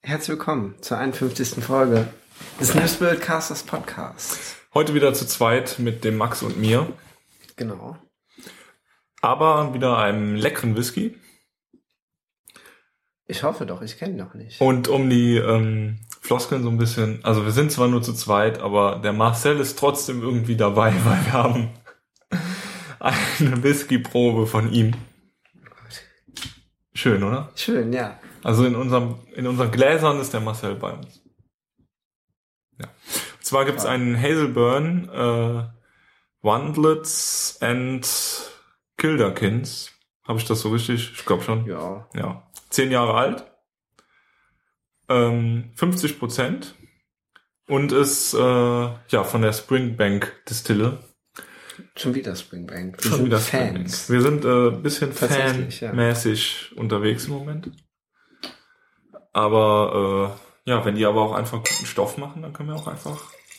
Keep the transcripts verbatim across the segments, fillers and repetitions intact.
Herzlich willkommen zur einundfünfzigsten Folge des Newsbuildcasters Podcast. Heute wieder zu zweit mit dem Max und mir. Genau. Aber wieder einem leckeren Whisky. Ich hoffe doch, ich kenne ihn noch nicht. Und um die ähm, Floskeln so ein bisschen, also wir sind zwar nur zu zweit, aber der Marcel ist trotzdem irgendwie dabei, weil wir haben eine Whisky-Probe von ihm. Schön, oder? Schön, ja. Also in unserem in unseren Gläsern ist der Marcel bei uns. Ja. Und zwar gibt's einen Hazelburn äh, Wandlets and Kilderkins. Habe ich das so richtig? Ich glaube schon. Ja. Ja. Zehn Jahre alt. Ähm, fünfzig Prozent. Und ist äh, ja von der Springbank Distille. Schon wieder Springbank. Wir Schon sind wieder Fans. Springbank. Wir sind ein äh, bisschen Tatsächlich, ja. fanmäßig unterwegs im Moment. Aber äh, ja, wenn die aber auch einfach guten Stoff machen, dann können wir auch einfach...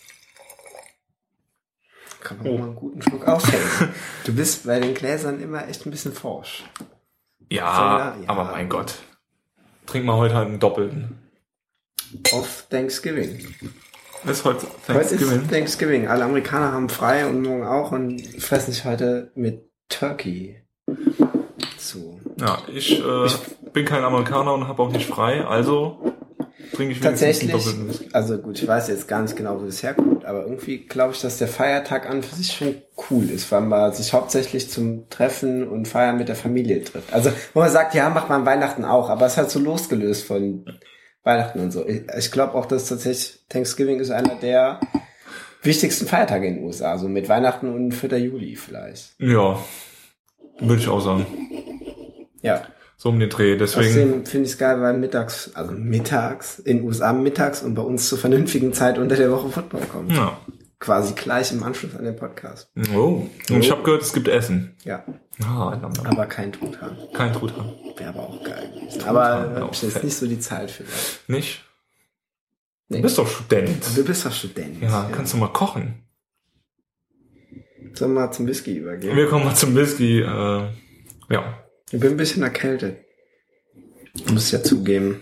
Kann man oh. mal einen guten Schluck ausschenken. Du bist bei den Gläsern immer echt ein bisschen forsch. Ja, ja, aber mein Gott. Trink mal heute halt einen doppelten. Auf Thanksgiving. Ist heute Thanksgiving? Heute ist Thanksgiving. Alle Amerikaner haben frei und morgen auch und fressen sich heute mit Turkey zu. Ja, ich, äh, ich bin kein Amerikaner und habe auch nicht frei, also trinke ich tatsächlich, einen doppelten Whisky. Also gut, ich weiß jetzt gar nicht genau, wo das herkommt, aber irgendwie glaube ich, dass der Feiertag an für sich schon cool ist, weil man sich hauptsächlich zum Treffen und Feiern mit der Familie trifft. Also wo man sagt, ja, macht man an Weihnachten auch, aber es ist halt so losgelöst von Weihnachten und so. Ich, ich glaube auch, dass tatsächlich Thanksgiving ist einer der wichtigsten Feiertage in den U S A, also mit Weihnachten und vierten Juli vielleicht. Ja, würde ich auch sagen. Ja. So um den Dreh, deswegen. Außerdem finde ich es geil, weil mittags, also mittags, in den U S A mittags und bei uns zur vernünftigen Zeit unter der Woche Football kommt. Ja. Quasi gleich im Anschluss an den Podcast. Oh, und ich habe gehört, es gibt Essen. Ja. Ah, aber kein Truthahn. Kein Truthahn. Wäre aber auch geil gewesen. Aber da habe ich jetzt fett. Nicht so die Zeit für. Nicht? Nee. Du bist doch Student. Du bist doch Student. Ja, ja. Kannst du mal kochen. Sollen wir mal zum Whisky übergehen? Wir kommen mal zum Whisky, äh, ja. Ich bin ein bisschen erkältet. Ich muss ja zugeben.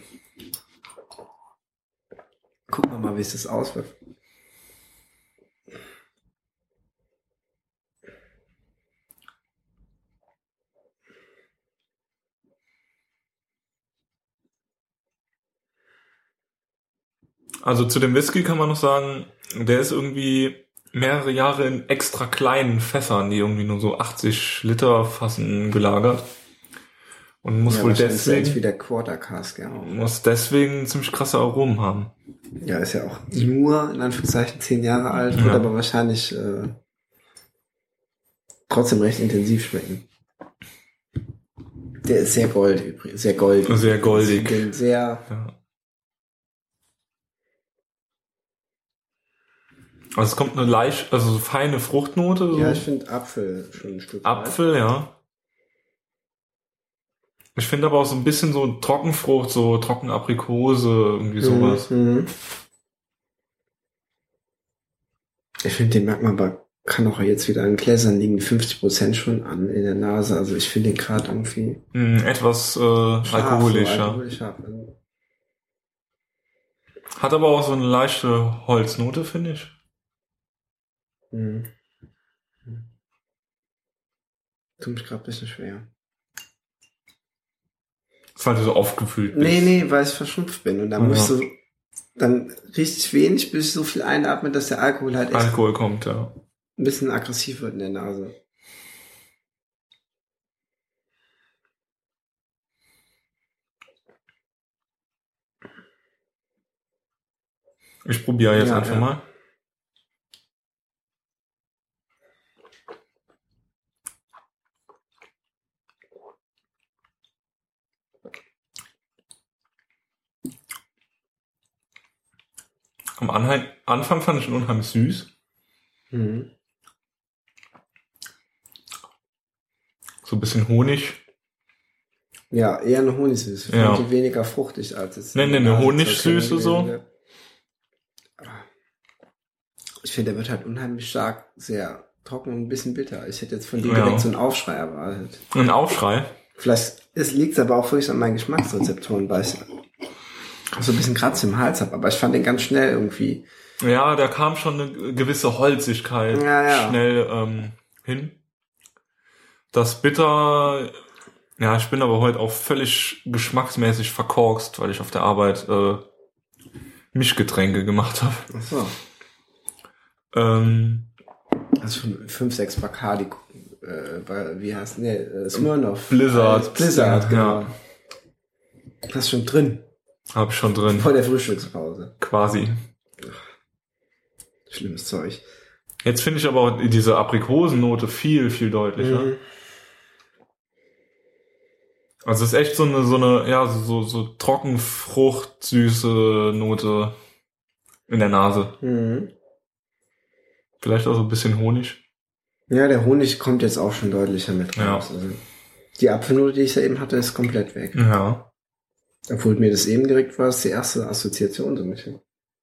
Gucken wir mal, wie es das auswirkt. Also zu dem Whisky kann man noch sagen, der ist irgendwie mehrere Jahre in extra kleinen Fässern, die irgendwie nur so achtzig Liter fassen, gelagert. Und muss ja, wohl deswegen ist wie der Quarter Cask, ja. Muss deswegen ziemlich krasse Aromen haben. Ja, ist ja auch nur, in Anführungszeichen, zehn Jahre alt, ja. Wird aber wahrscheinlich äh, trotzdem recht intensiv schmecken. Der ist sehr goldig, übrigens, sehr goldig. Sehr goldig. Sehr... Ja. Also es kommt eine leicht, also so feine Fruchtnote. So. Ja, ich finde Apfel schon ein Stück. Apfel, weit. Ja. Ich finde aber auch so ein bisschen so Trockenfrucht, so Trockenaprikose, irgendwie sowas. Mhm. Ich finde, den merkt man aber, kann auch jetzt wieder an Gläsern liegen, fünfzig Prozent schon an in der Nase. Also ich finde den gerade irgendwie... Mm, etwas äh, scharf, alkoholischer. So alkoholischer. Hat aber auch so eine leichte Holznote, finde ich. Hm. Tut mich gerade ein bisschen schwer. Das weil du so aufgefüllt bist. Nee, nee, weil ich verschnupft bin. Und dann ja. muss ich so, dann richtig wenig, bis ich so viel einatme, dass der Alkohol halt echt Alkohol kommt, ja. Ein bisschen aggressiv wird in der Nase. Ich probiere jetzt ja, einfach ja. mal. Am Anfang fand ich ihn unheimlich süß. Mhm. So ein bisschen Honig. Ja, eher eine Honigsüße. Ja. Die weniger fruchtig als es. Nee, nee, eine Honigsüße so. Ich finde, der wird halt unheimlich stark, sehr trocken und ein bisschen bitter. Ich hätte jetzt von dir ja. direkt so einen Aufschrei erwartet. Ein Aufschrei? Vielleicht liegt es aber auch wirklich an meinen Geschmacksrezeptoren, weil ich so ein bisschen Kratz im Hals habe, aber ich fand den ganz schnell irgendwie. Ja, da kam schon eine gewisse Holzigkeit ja, ja. schnell ähm, hin. Das Bitter, ja, ich bin aber heute auch völlig geschmacksmäßig verkorkst, weil ich auf der Arbeit äh, Mischgetränke gemacht habe. Ach so. Ähm, also schon fünf, sechs Bacardi, äh, wie heißt nee, äh, Smirnoff. Blizzard. Äh, Blizzard, genau. Ja. Das ist schon drin. Hab ich schon drin. Vor der Frühstückspause. Quasi. Schlimmes Zeug. Jetzt finde ich aber auch diese Aprikosennote viel, viel deutlicher. Mhm. Also es ist echt so eine, so eine, ja, so, so, so Trockenfrucht, süße Note in der Nase. Mhm. Vielleicht auch so ein bisschen Honig. Ja, der Honig kommt jetzt auch schon deutlicher mit raus. Ja. Also die Apfelnote, die ich ja eben hatte, ist komplett weg. Ja. Obwohl mir das eben direkt war, ist die erste Assoziation so mit.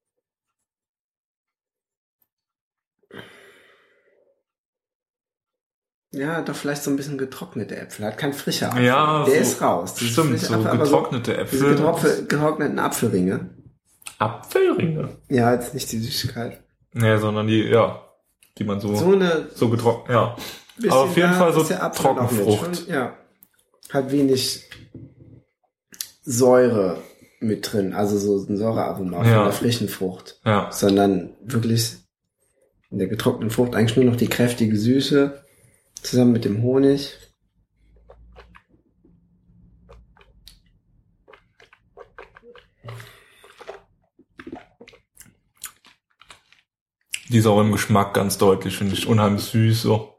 Ja, doch vielleicht so ein bisschen getrocknete Äpfel. Hat kein frischer Apfel. Ja, der so, ist raus. Diese stimmt, so Apfel, getrocknete so, Äpfel. Diese getrocknete, getrockneten Apfelringe. Apfelringe? Ja, jetzt nicht die Süßigkeit. Nee, sondern die, ja, die man so, so eine, so getrocknet, ja. Aber auf jeden Fall so Trockenfrucht. Schon, ja. Hat wenig Säure mit drin, also so ein Säurearoma ja. von der frischen Frucht. Ja. Sondern wirklich in der getrockneten Frucht eigentlich nur noch die kräftige Süße zusammen mit dem Honig. Die ist auch im Geschmack ganz deutlich, finde ich, unheimlich süß, so.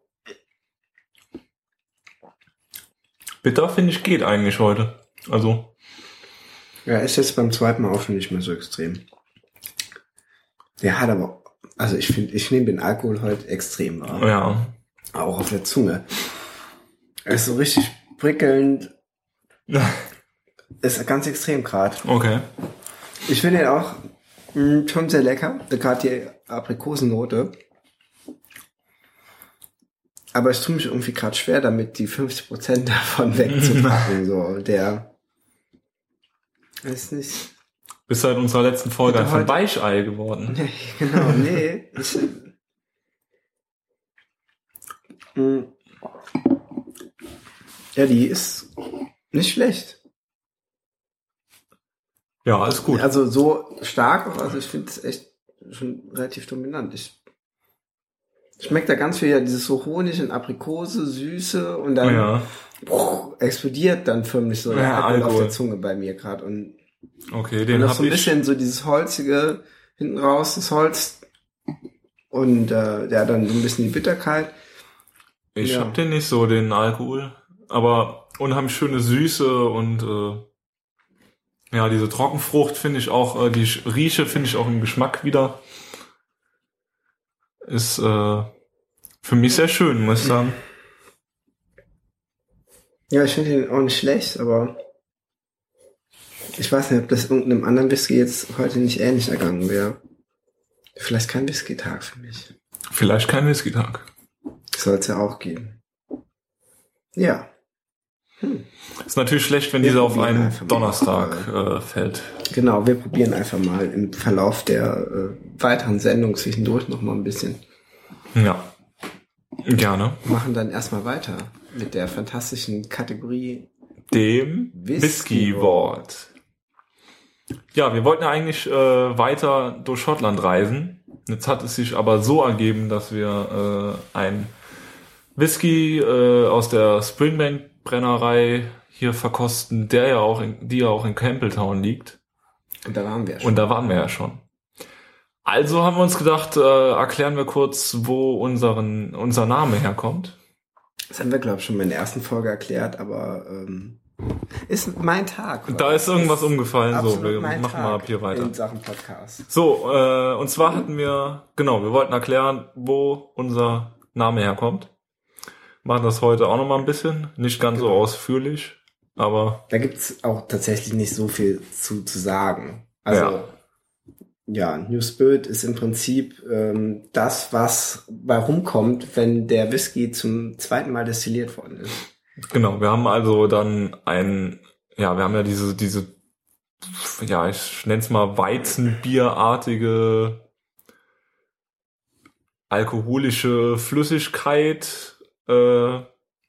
Bitter, finde ich, geht eigentlich heute. Also. Ja, ist jetzt beim zweiten Mal auch schon nicht mehr so extrem. Der hat aber, also ich finde, ich nehme den Alkohol heute extrem wahr. Ja. Auch auf der Zunge. Er ist so richtig prickelnd. Ist ganz extrem gerade. Okay. Ich finde ihn auch mh, schon sehr lecker. Gerade die Aprikosennote. Aber ich tue mich irgendwie gerade schwer damit, die fünfzig Prozent davon wegzupacken. So, der ist nicht. Bist seit unserer letzten Folge ein Weichei geworden. Nee, genau, nee. Ich, mh, ja, die ist nicht schlecht. Ja, alles gut. Also so stark, also ich finde es echt schon relativ dominant. Ich schmeckt da ganz viel, ja, dieses so Honig und Aprikose, Süße und dann ja. bruch, explodiert dann förmlich so der ja, Alkohol Alkohol auf der Zunge bei mir gerade. Und, okay, den und hab so ein ich. bisschen so dieses Holzige hinten raus, das Holz und äh, ja, dann so ein bisschen die Bitterkeit. Ich ja. hab den nicht so, den Alkohol, aber unheimlich schöne Süße und äh, ja, diese Trockenfrucht finde ich auch, äh, die Rieche finde ich auch im Geschmack wieder. Ist äh, für mich sehr schön, muss ich sagen. Ja, ich finde den auch nicht schlecht, aber ich weiß nicht, ob das irgendeinem anderen Whisky jetzt heute nicht ähnlich ergangen wäre. Vielleicht kein Whisky-Tag für mich. Vielleicht kein Whisky-Tag. Soll es ja auch geben. Ja. Hm. Ist natürlich schlecht, wenn wir dieser auf einen Donnerstag mal, äh, fällt. Genau, wir probieren einfach mal im Verlauf der äh, weiteren Sendung zwischendurch noch mal ein bisschen. Ja, gerne. Machen dann erstmal weiter mit der fantastischen Kategorie dem Whisky-Wort. Ja, wir wollten ja eigentlich äh, weiter durch Schottland reisen. Jetzt hat es sich aber so ergeben, dass wir äh, ein Whisky äh, aus der Springbank Brennerei hier verkosten, der ja auch in, die ja auch in Campbelltown liegt. Und da waren wir ja schon. Und da waren wir ja schon. Also haben wir uns gedacht, äh, erklären wir kurz, wo unseren, unser Name herkommt. Das haben wir, glaube ich, schon in der ersten Folge erklärt, aber ähm, ist mein Tag. Oder? Da ist irgendwas ist umgefallen. So, wir machen Tag mal ab hier weiter. In Sachen Podcast. So, äh, und zwar hatten wir, genau, wir wollten erklären, wo unser Name herkommt. Machen das heute auch noch mal ein bisschen. Nicht ganz genau. so ausführlich, aber... Da gibt's auch tatsächlich nicht so viel zu, zu sagen. Also, ja, ja New Spirit ist im Prinzip ähm, das, was bei rumkommt, wenn der Whisky zum zweiten Mal destilliert worden ist. Genau, wir haben also dann ein... Ja, wir haben ja diese diese ja, ich nenne es mal Weizenbierartige alkoholische Flüssigkeit, äh,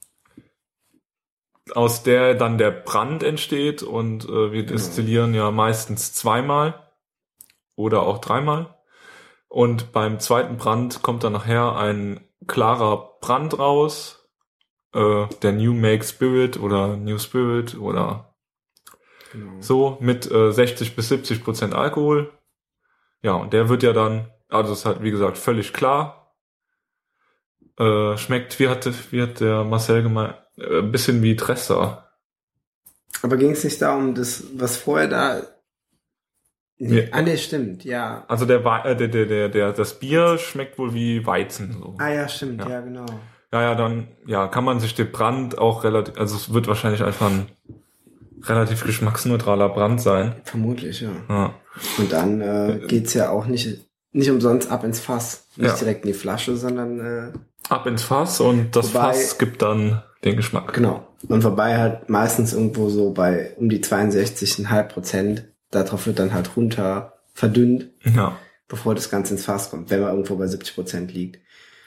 aus der dann der Brand entsteht und äh, wir destillieren ja meistens zweimal oder auch dreimal. Und beim zweiten Brand kommt dann nachher ein klarer Brand raus, äh, der New Make Spirit oder New Spirit oder Genau. so mit äh, sechzig bis siebzig Prozent Alkohol. Ja, und der wird ja dann, also das ist halt wie gesagt völlig klar. Äh, schmeckt, wie hat, wie hat der Marcel gemeint, äh, ein bisschen wie Tressa. Aber ging es nicht darum, das, was vorher da... Nee. Ja. Ah, nee, stimmt, ja. Also der, Wei- äh, der, der, der, der, das Bier schmeckt wohl wie Weizen. So. Ah ja, stimmt, ja, Ja. genau. Ja, ja, dann ja, kann man sich den Brand auch relativ, also es wird wahrscheinlich einfach ein relativ geschmacksneutraler Brand sein. Vermutlich, ja. Ja, Und dann äh, geht's ja auch nicht, nicht umsonst ab ins Fass. Nicht Ja. direkt in die Flasche, sondern äh, ab ins Fass und das Wobei- Fass gibt dann den Geschmack. genau. Und wobei halt meistens irgendwo so bei um die zweiundsechzig Komma fünf Prozent, darauf wird dann halt runter verdünnt, Ja, bevor das Ganze ins Fass kommt, wenn man irgendwo bei siebzig Prozent liegt.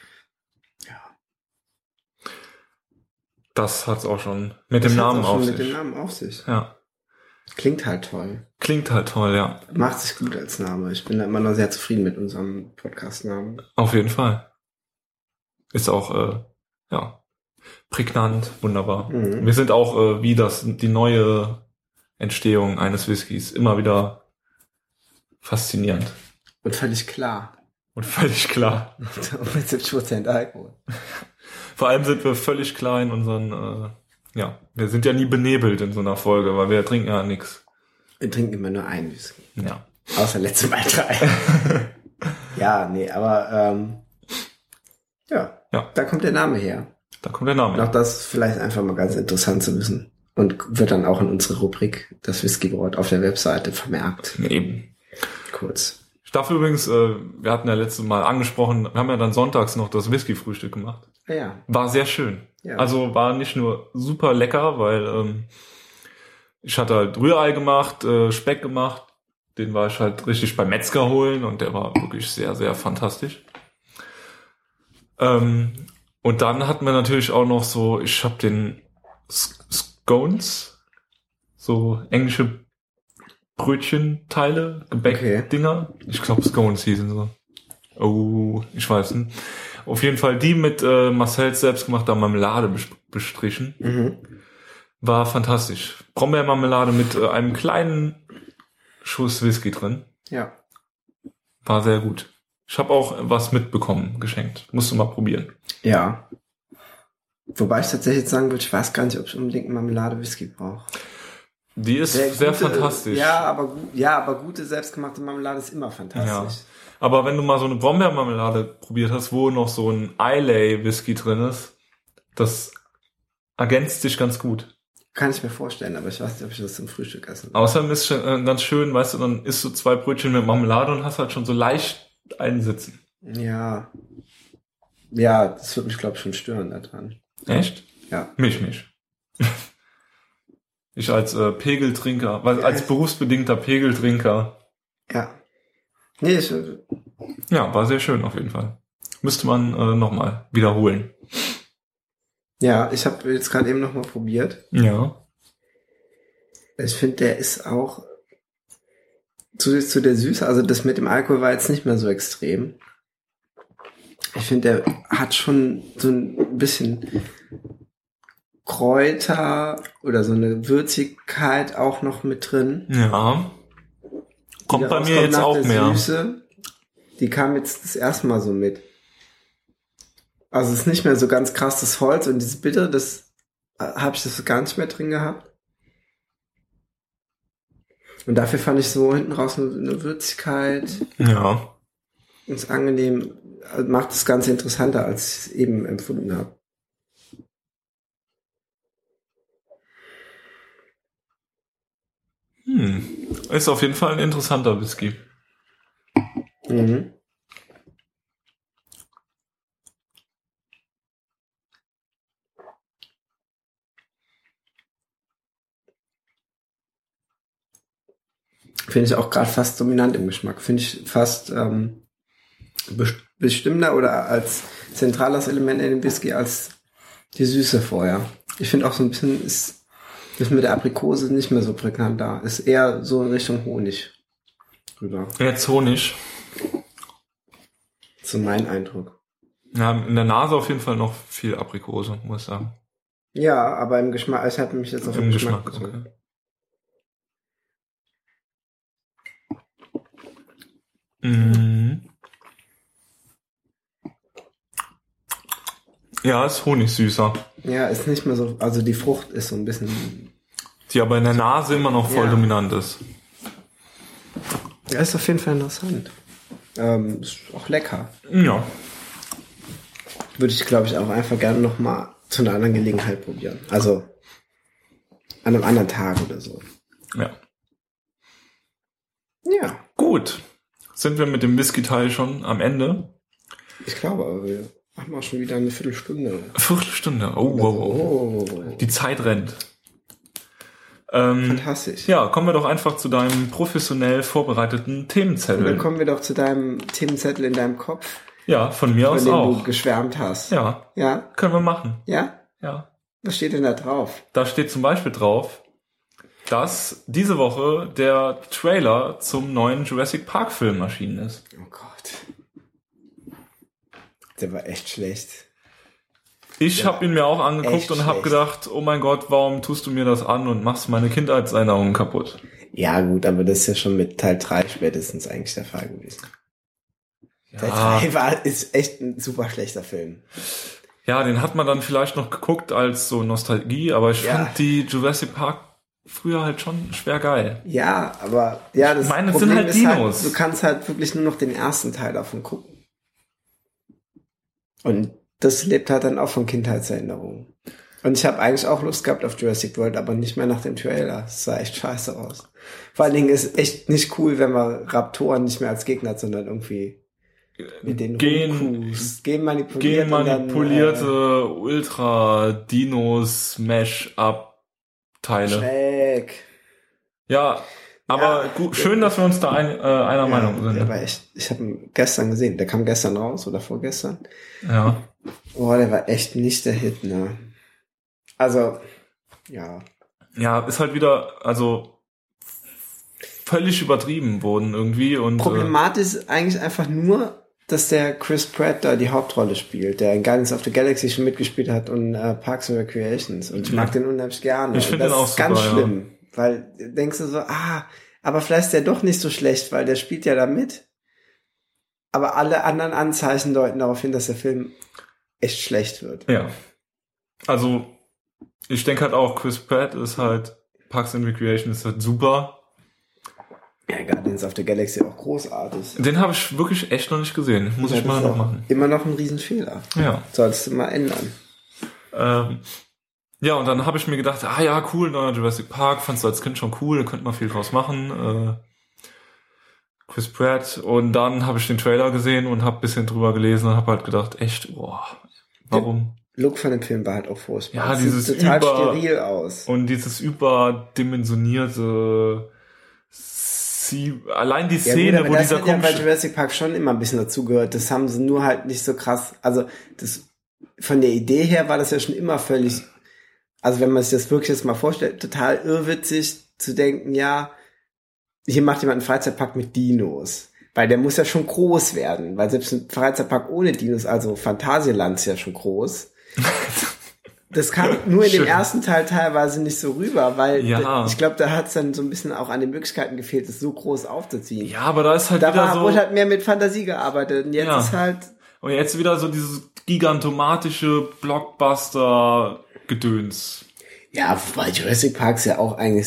das hat's auch schon mit Das dem hat's Namen auch schon auf mit sich. dem Namen auf sich. Ja, Klingt halt toll. klingt halt toll, ja. Macht sich gut als Name. Ich bin da immer noch sehr zufrieden mit unserem Podcast-Namen. Auf jeden Fall. Ist auch, äh, ja, prägnant, wunderbar. Mhm. Wir sind auch, äh, wie das, die neue Entstehung eines Whiskys, immer wieder faszinierend. Und völlig klar. Und völlig klar. Und mit siebzig Prozent Alkohol. Vor allem sind wir völlig klar in unseren, äh, ja, wir sind ja nie benebelt in so einer Folge, weil wir trinken ja nichts. Wir trinken immer nur einen Whisky. Ja. Außer letzte Mal drei. Ja, nee, aber ähm, ja, Ja. da kommt der Name her. Da kommt der Name. Und auch das ist vielleicht einfach mal ganz interessant zu wissen. Und wird dann auch in unsere Rubrik das Whisky-Brot auf der Webseite vermerkt. Eben. Kurz. Ich darf übrigens, äh, wir hatten ja letztes Mal angesprochen, wir haben ja dann sonntags noch das Whisky-Frühstück gemacht. Ja, ja. War sehr schön. Ja. Also war nicht nur super lecker, weil ähm, ich hatte halt Rührei gemacht, äh, Speck gemacht. Den war ich halt richtig beim Metzger holen und der war wirklich sehr, sehr fantastisch. Ähm, und dann hatten wir natürlich auch noch so, ich habe den S- Scones, so englische Brötchenteile, Gebäckdinger. Ich glaube Scones hießen so. Oh, ich weiß nicht. Auf jeden Fall die mit äh, Marcells selbstgemachter Marmelade bes- bestrichen. Mhm. War fantastisch. Brombeermarmelade mit äh, einem kleinen Schuss Whisky drin. Ja. War sehr gut. Ich habe auch was mitbekommen, geschenkt. Musst du mal probieren. Ja. Wobei ich tatsächlich sagen würde, ich weiß gar nicht, ob ich unbedingt Marmelade Whisky brauche. Die ist sehr, gute- fantastisch. Ja, aber gu- ja, aber gute selbstgemachte Marmelade ist immer fantastisch. Aber wenn du mal so eine Brombeermarmelade probiert hast, wo noch so ein Islay Whisky drin ist, das ergänzt sich ganz gut. Kann ich mir vorstellen, aber ich weiß nicht, ob ich das zum Frühstück essen will. Außerdem ist schon, äh, ganz schön, weißt du, dann isst du zwei Brötchen mit Marmelade und hast halt schon so leicht einen sitzen. Ja. Ja, das würde mich, glaube ich, schon stören daran. Echt? Ja. Mich nicht. Ich als äh, Pegeltrinker, weil als berufsbedingter Pegeltrinker, Ja. Nee, ich, ja, war sehr schön auf jeden Fall. Müsste man äh, nochmal wiederholen. ja, ich habe jetzt gerade eben noch mal probiert. Ja. Ich finde, der ist auch zusätzlich zu der Süße, also das mit dem Alkohol war jetzt nicht mehr so extrem. Ich finde, der hat schon so ein bisschen Kräuter oder so eine Würzigkeit auch noch mit drin. Ja. Kommt Die bei da mir rauskommt jetzt nach auch der mehr. Süße, die kam jetzt das erste Mal so mit. Also es ist nicht mehr so ganz krass das Holz und dieses Bitter, das habe ich das gar nicht mehr drin gehabt. Und dafür fand ich so hinten raus eine, eine Würzigkeit. Ja. Ist angenehm, also macht das Ganze interessanter, als ich es eben empfunden habe. Hm. Ist auf jeden Fall ein interessanter Whisky. Mhm. Finde ich auch gerade fast dominant im Geschmack. Finde ich fast ähm, bestimmender oder als zentrales Element in dem Whisky als die Süße vorher. Ich finde auch so ein bisschen ist das mit der Aprikose nicht mehr so prägnant da. Ist eher so in Richtung Honig rüber. Jetzt Honig. So mein Eindruck. Ja, in der Nase auf jeden Fall noch viel Aprikose, muss ich sagen. Ja, aber im Geschmack, es hat mich jetzt auf Im den Geschmack, Geschmack gezogen. Okay. Mhm. Ja, ist honigsüßer. Ja, ist nicht mehr so, also die Frucht ist so ein bisschen... Die aber in der Nase immer noch voll Ja. dominant ist. Ja, ist auf jeden Fall interessant. Ähm, ist auch lecker. Ja. Würde ich, glaube ich, auch einfach gerne nochmal zu einer anderen Gelegenheit probieren. Also an einem anderen Tag oder so. Ja. Ja, Gut. Sind wir mit dem Whisky-Teil schon am Ende? ich glaube, aber wir machen auch schon wieder eine Viertelstunde. Viertelstunde. Oh, wow, wow. Oh, Die Zeit rennt. Ähm, fantastisch. ja, kommen wir doch einfach zu deinem professionell vorbereiteten Und dann Themenzettel. kommen wir doch zu deinem Themenzettel in deinem Kopf, Ja, von mir von aus dem auch. du geschwärmt hast. Ja, Ja? können wir machen. Ja? Ja. Was steht denn da drauf? Da steht zum Beispiel drauf, dass diese Woche der Trailer zum neuen Jurassic Park Film erschienen ist. Oh Gott. Der war echt schlecht. Ich Ja, habe ihn mir auch angeguckt echt und habe schlecht. gedacht, oh mein Gott, warum tust du mir das an und machst meine Kindheitserinnerungen kaputt? Ja gut, aber das ist ja schon mit Teil drei spätestens eigentlich der Fall gewesen. Teil Ja, drei war, ist echt ein super schlechter Film. ja, den hat man dann vielleicht noch geguckt als so Nostalgie, aber ich Ja. fand die Jurassic Park früher halt schon schwer geil. Ja, aber ja, das Ich meine, es Problem sind halt ist Dinos. halt, du kannst halt wirklich nur noch den ersten Teil davon gucken. Und das lebt halt dann auch von Kindheitserinnerungen. Und ich habe eigentlich auch Lust gehabt auf Jurassic World, aber nicht mehr nach dem Trailer. Das sah echt scheiße aus. Vor allen Dingen ist echt nicht cool, wenn man Raptoren nicht mehr als Gegner hat, sondern irgendwie mit den Gen- Runkus, genmanipuliert Genmanipulierte und Ultra-Dino-Smash-Up-Teile. dann, äh, schräg. Ja, aber Ja. gut, schön, dass wir uns da ein, äh, einer Meinung sind. Der war echt, ich habe ihn gestern gesehen. Der kam gestern raus oder vorgestern. Ja. Oh, der war echt nicht der Hit, ne? Also, ja. Ja, ist halt wieder, also völlig übertrieben worden irgendwie und äh, Problematisch ist eigentlich einfach nur, dass der Chris Pratt da die Hauptrolle spielt, der in Guardians of the Galaxy schon mitgespielt hat und äh, Parks and Recreations. Und ich mag den unheimlich gerne. Ich Und finde das den auch ist ganz super, ja. schlimm, weil denkst du so, ah, aber vielleicht ist der doch nicht so schlecht, weil der spielt ja da mit. Aber alle anderen Anzeichen deuten darauf hin, dass der Film echt schlecht wird. ja. Also ich denke halt auch, Chris Pratt ist halt, Parks and Recreation ist halt super. Ja, Guardians of the Galaxy auch großartig. Den habe ich wirklich echt noch nicht gesehen. Muss Ja, ich das mal ist noch auch machen. Immer noch ein Riesenfehler. Ja. Solltest du mal ändern. Ähm, ja, und dann habe ich mir gedacht, ah ja, cool, neuer Jurassic Park, fandst du als Kind schon cool, da könnte man viel draus machen. Äh, Chris Pratt. Und dann habe ich den Trailer gesehen und habe ein bisschen drüber gelesen und habe halt gedacht, echt, boah, warum? Look von dem Film war halt auch furchtbar. Ja, Es dieses sieht total über- steril aus. Und dieses überdimensionierte, sie, allein die Ja, Szene, gut, aber wo das dieser hat ja bei komische, Jurassic Park schon immer ein bisschen dazugehört. Das haben sie nur halt nicht so krass, also das von der Idee her war das ja schon immer völlig, also wenn man sich das wirklich jetzt mal vorstellt, total irrwitzig zu denken, ja, hier macht jemand einen Freizeitpark mit Dinos. Weil der muss ja schon groß werden, weil selbst ein Freizeitpark ohne Dinos, also Phantasialand ist ja schon groß. Das kam nur in dem Schön. ersten Teil teilweise nicht so rüber, weil Ja. ich glaube, da hat es dann so ein bisschen auch an den Möglichkeiten gefehlt, es so groß aufzuziehen. ja, aber da ist halt Da wieder war, so, wurde halt mehr mit Fantasie gearbeitet und jetzt Ja. ist halt, und jetzt wieder so dieses gigantomatische Blockbuster-Gedöns. ja, weil Jurassic Park ist ja auch eigentlich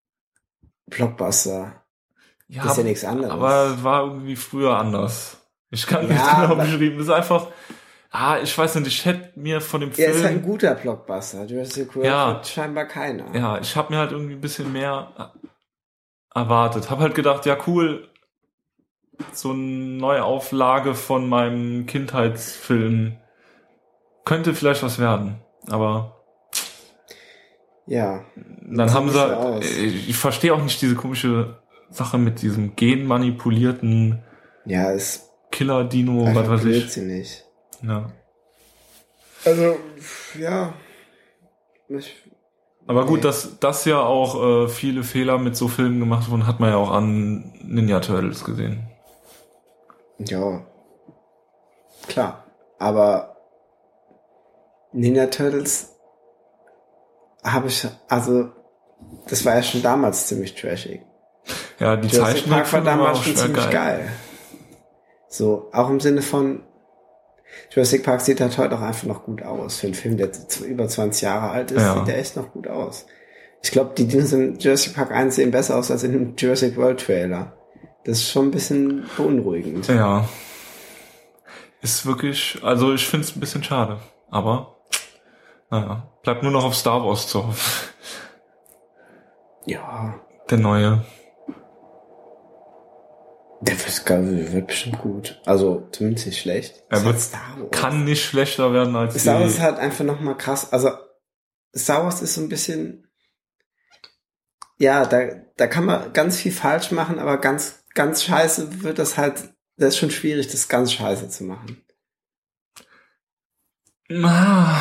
Blockbuster. Ja, Das ist ja nichts anderes. aber war irgendwie früher anders. Ich kann Ja, nicht genau aber- beschreiben. Es ist einfach, ah, ich weiß nicht, ich hätte mir von dem Er ist halt ein Film, guter Blockbuster. Jurassic World Ja. hat scheinbar keiner. ja, ich habe mir halt irgendwie ein bisschen mehr erwartet. Hab halt gedacht, ja cool, so eine Neuauflage von meinem Kindheitsfilm könnte vielleicht was werden. Aber Ja. dann Sieht haben nicht sie, so aus. ich verstehe auch nicht diese komische Sache mit diesem genmanipulierten Ja, ist Killer-Dino, was weiß ich. sie nicht. Ja. Also, ja. Ich, Aber nee. gut, dass das ja auch äh, viele Fehler mit so Filmen gemacht wurden, hat man ja auch an Ninja Turtles gesehen. Ja. Klar. Aber Ninja Turtles habe ich, also, das war ja schon damals ziemlich trashig. Ja, die Jurassic Park war Zeichentrickfilme damals auch schon schwer ziemlich geil. geil. So, auch im Sinne von Jurassic Park sieht halt heute auch einfach noch gut aus. Für einen Film, der über zwanzig Jahre alt ist, Ja. sieht der echt noch gut aus. Ich glaube, die Dinos in Jurassic Park eins sehen besser aus als in dem Jurassic World Trailer. Das ist schon ein bisschen beunruhigend. Ja. Ist wirklich, also ich finde es ein bisschen schade. Aber, naja, bleibt nur noch auf Star Wars zu hoffen. Ja. Der neue. Der wird, wird bestimmt gut. Also, zumindest nicht schlecht. Er Ist wird, halt Star Wars. kann nicht schlechter werden als die... Star Wars ist halt einfach nochmal krass. Also, Star Wars ist so ein bisschen... Ja, da, da kann man ganz viel falsch machen, aber ganz, ganz scheiße wird das halt... Das ist schon schwierig, das ganz scheiße zu machen. Ah.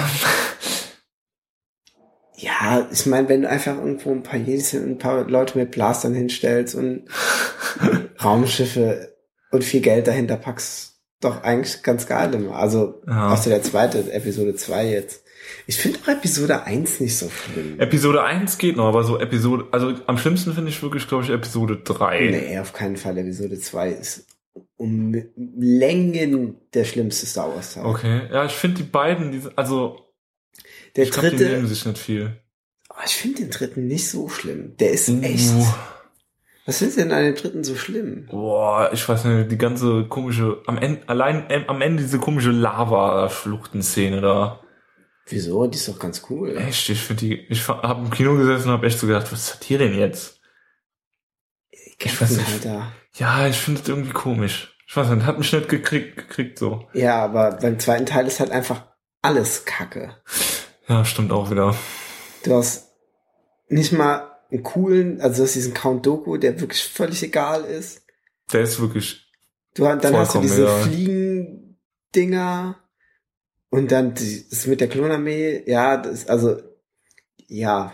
Ja, ich meine, wenn du einfach irgendwo ein paar Jedis und ein paar Leute mit Blastern hinstellst und Raumschiffe und viel Geld dahinter packst, doch eigentlich ganz geil immer. Also, Ja. außer der zweite, Episode zwei jetzt. Ich finde auch Episode eins nicht so schlimm. Episode eins geht noch, aber so Episode... Also am schlimmsten finde ich wirklich, glaube ich, Episode drei. Nee, auf keinen Fall. Episode zwei ist um Längen der schlimmste Star Wars Teil. Okay, ja, ich finde die beiden, die, also... Der ich glaube, die dritte, nehmen sich nicht viel. oh, ich finde den dritten nicht so schlimm. Der ist Uh. echt... Was findest du denn an dem dritten so schlimm? Boah, ich weiß nicht, die ganze komische, am Ende, allein äh, am Ende diese komische Lava-Schluchten-Szene da. Wieso? Die ist doch ganz cool. Echt, ich finde die, ich habe im Kino gesessen und habe echt so gedacht, was hat hier denn jetzt? Ich weiß weiß nicht. halt da. Ja, ich finde es irgendwie komisch. Ich weiß nicht, hat mich nicht gekriegt, gekriegt so. Ja, aber beim zweiten Teil ist halt einfach alles Kacke. Ja, stimmt auch wieder. Du hast nicht mal einen coolen, also du hast diesen Count Dooku, der wirklich völlig egal ist. Der ist wirklich, Du, dann hast du Vollkommen diese egal. Fliegen-Dinger und dann die, das mit der Klonarmee, ja, das, also, ja.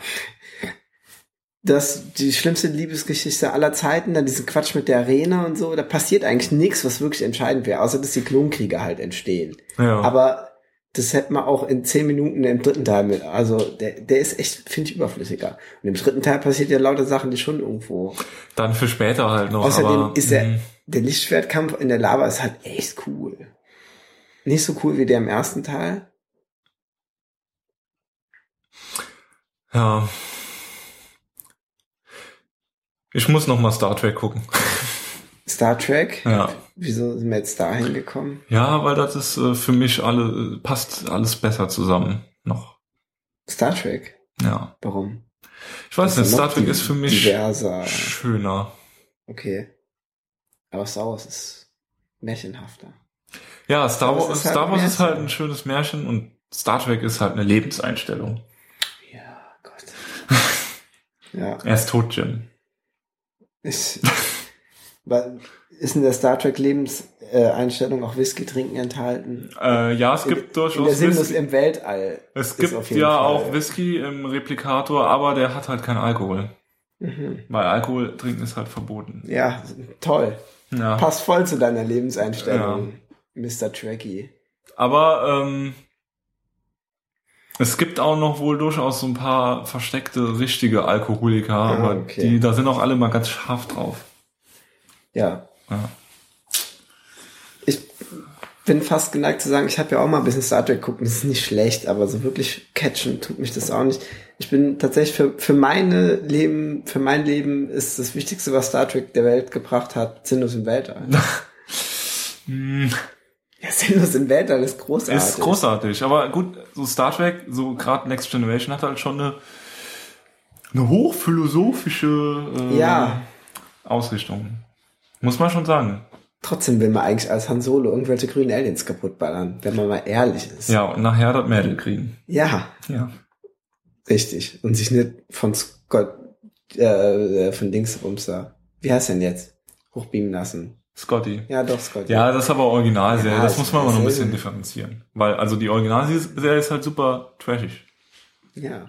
Das, die schlimmste Liebesgeschichte aller Zeiten, dann diesen Quatsch mit der Arena und so, da passiert eigentlich nichts, was wirklich entscheidend wäre, außer dass die Klonkriege halt entstehen. ja. Aber das hätte man auch in zehn Minuten im dritten Teil mit. Also der, der ist echt, finde ich, überflüssiger. Und im dritten Teil passiert ja lauter Sachen, die schon irgendwo. Dann für später halt noch. Außerdem aber, ist der, mh. der Lichtschwertkampf in der Lava ist halt echt cool. Nicht so cool wie der im ersten Teil. Ja. Ich muss noch mal Star Trek gucken. Star Trek? Ja. Wieso sind wir jetzt da hingekommen? Ja, weil das ist äh, für mich alle, passt alles besser zusammen noch. Star Trek? Ja. Warum? Ich weiß Das nicht, ist Star noch Trek die- ist für mich diverser. schöner. Okay. Aber Star Wars ist märchenhafter. Ja, Star Aber es Wars, ist halt Star ein Wars ist halt Märchen. ein schönes Märchen und Star Trek ist halt eine Lebenseinstellung. Ja, Gott. Ja. Er ist tot, Jim. Ich, weil, ist in der Star Trek Lebenseinstellung auch Whisky trinken enthalten? Äh, ja, es gibt in, in durchaus der Sinnlos Whisky. im Weltall. Es ist gibt auf jeden ja Fall. auch Whisky im Replikator, aber der hat halt keinen Alkohol. Mhm. Weil Alkohol trinken ist halt verboten. Ja, toll. Ja. Passt voll zu deiner Lebenseinstellung, Mister Trekkie. Aber ähm, es gibt auch noch wohl durchaus so ein paar versteckte, richtige Alkoholiker, Ah, aber okay. die, da sind auch alle mal ganz scharf drauf. Ja. Ja. Ich bin fast geneigt zu sagen, ich habe ja auch mal ein bisschen Star Trek gucken, das ist nicht schlecht, aber so wirklich catchen tut mich das auch nicht. Ich bin tatsächlich für, für meine Leben, für mein Leben ist das Wichtigste, was Star Trek der Welt gebracht hat, Sinnlos im Weltall. Hm, Ja, Sinnlos im Weltall ist großartig. ist großartig, aber gut, so Star Trek, so gerade Next Generation hat halt schon eine, eine hochphilosophische äh, Ja. Ausrichtung. Muss man schon sagen. Trotzdem will man eigentlich als Han Solo irgendwelche grünen Aliens kaputtballern, wenn man mal ehrlich ist. Ja, und nachher das Mädel kriegen. Ja, Ja. richtig. Und sich nicht von Scott, äh, von Dingsbums da, wie heißt denn jetzt? Hochbeamen lassen. Scotty. Ja, doch, Scotty. Ja, das ist aber Originalserie. Ja, das muss man aber noch ein bisschen selten. differenzieren. Weil, also die Originalserie ist halt super trashig. Ja.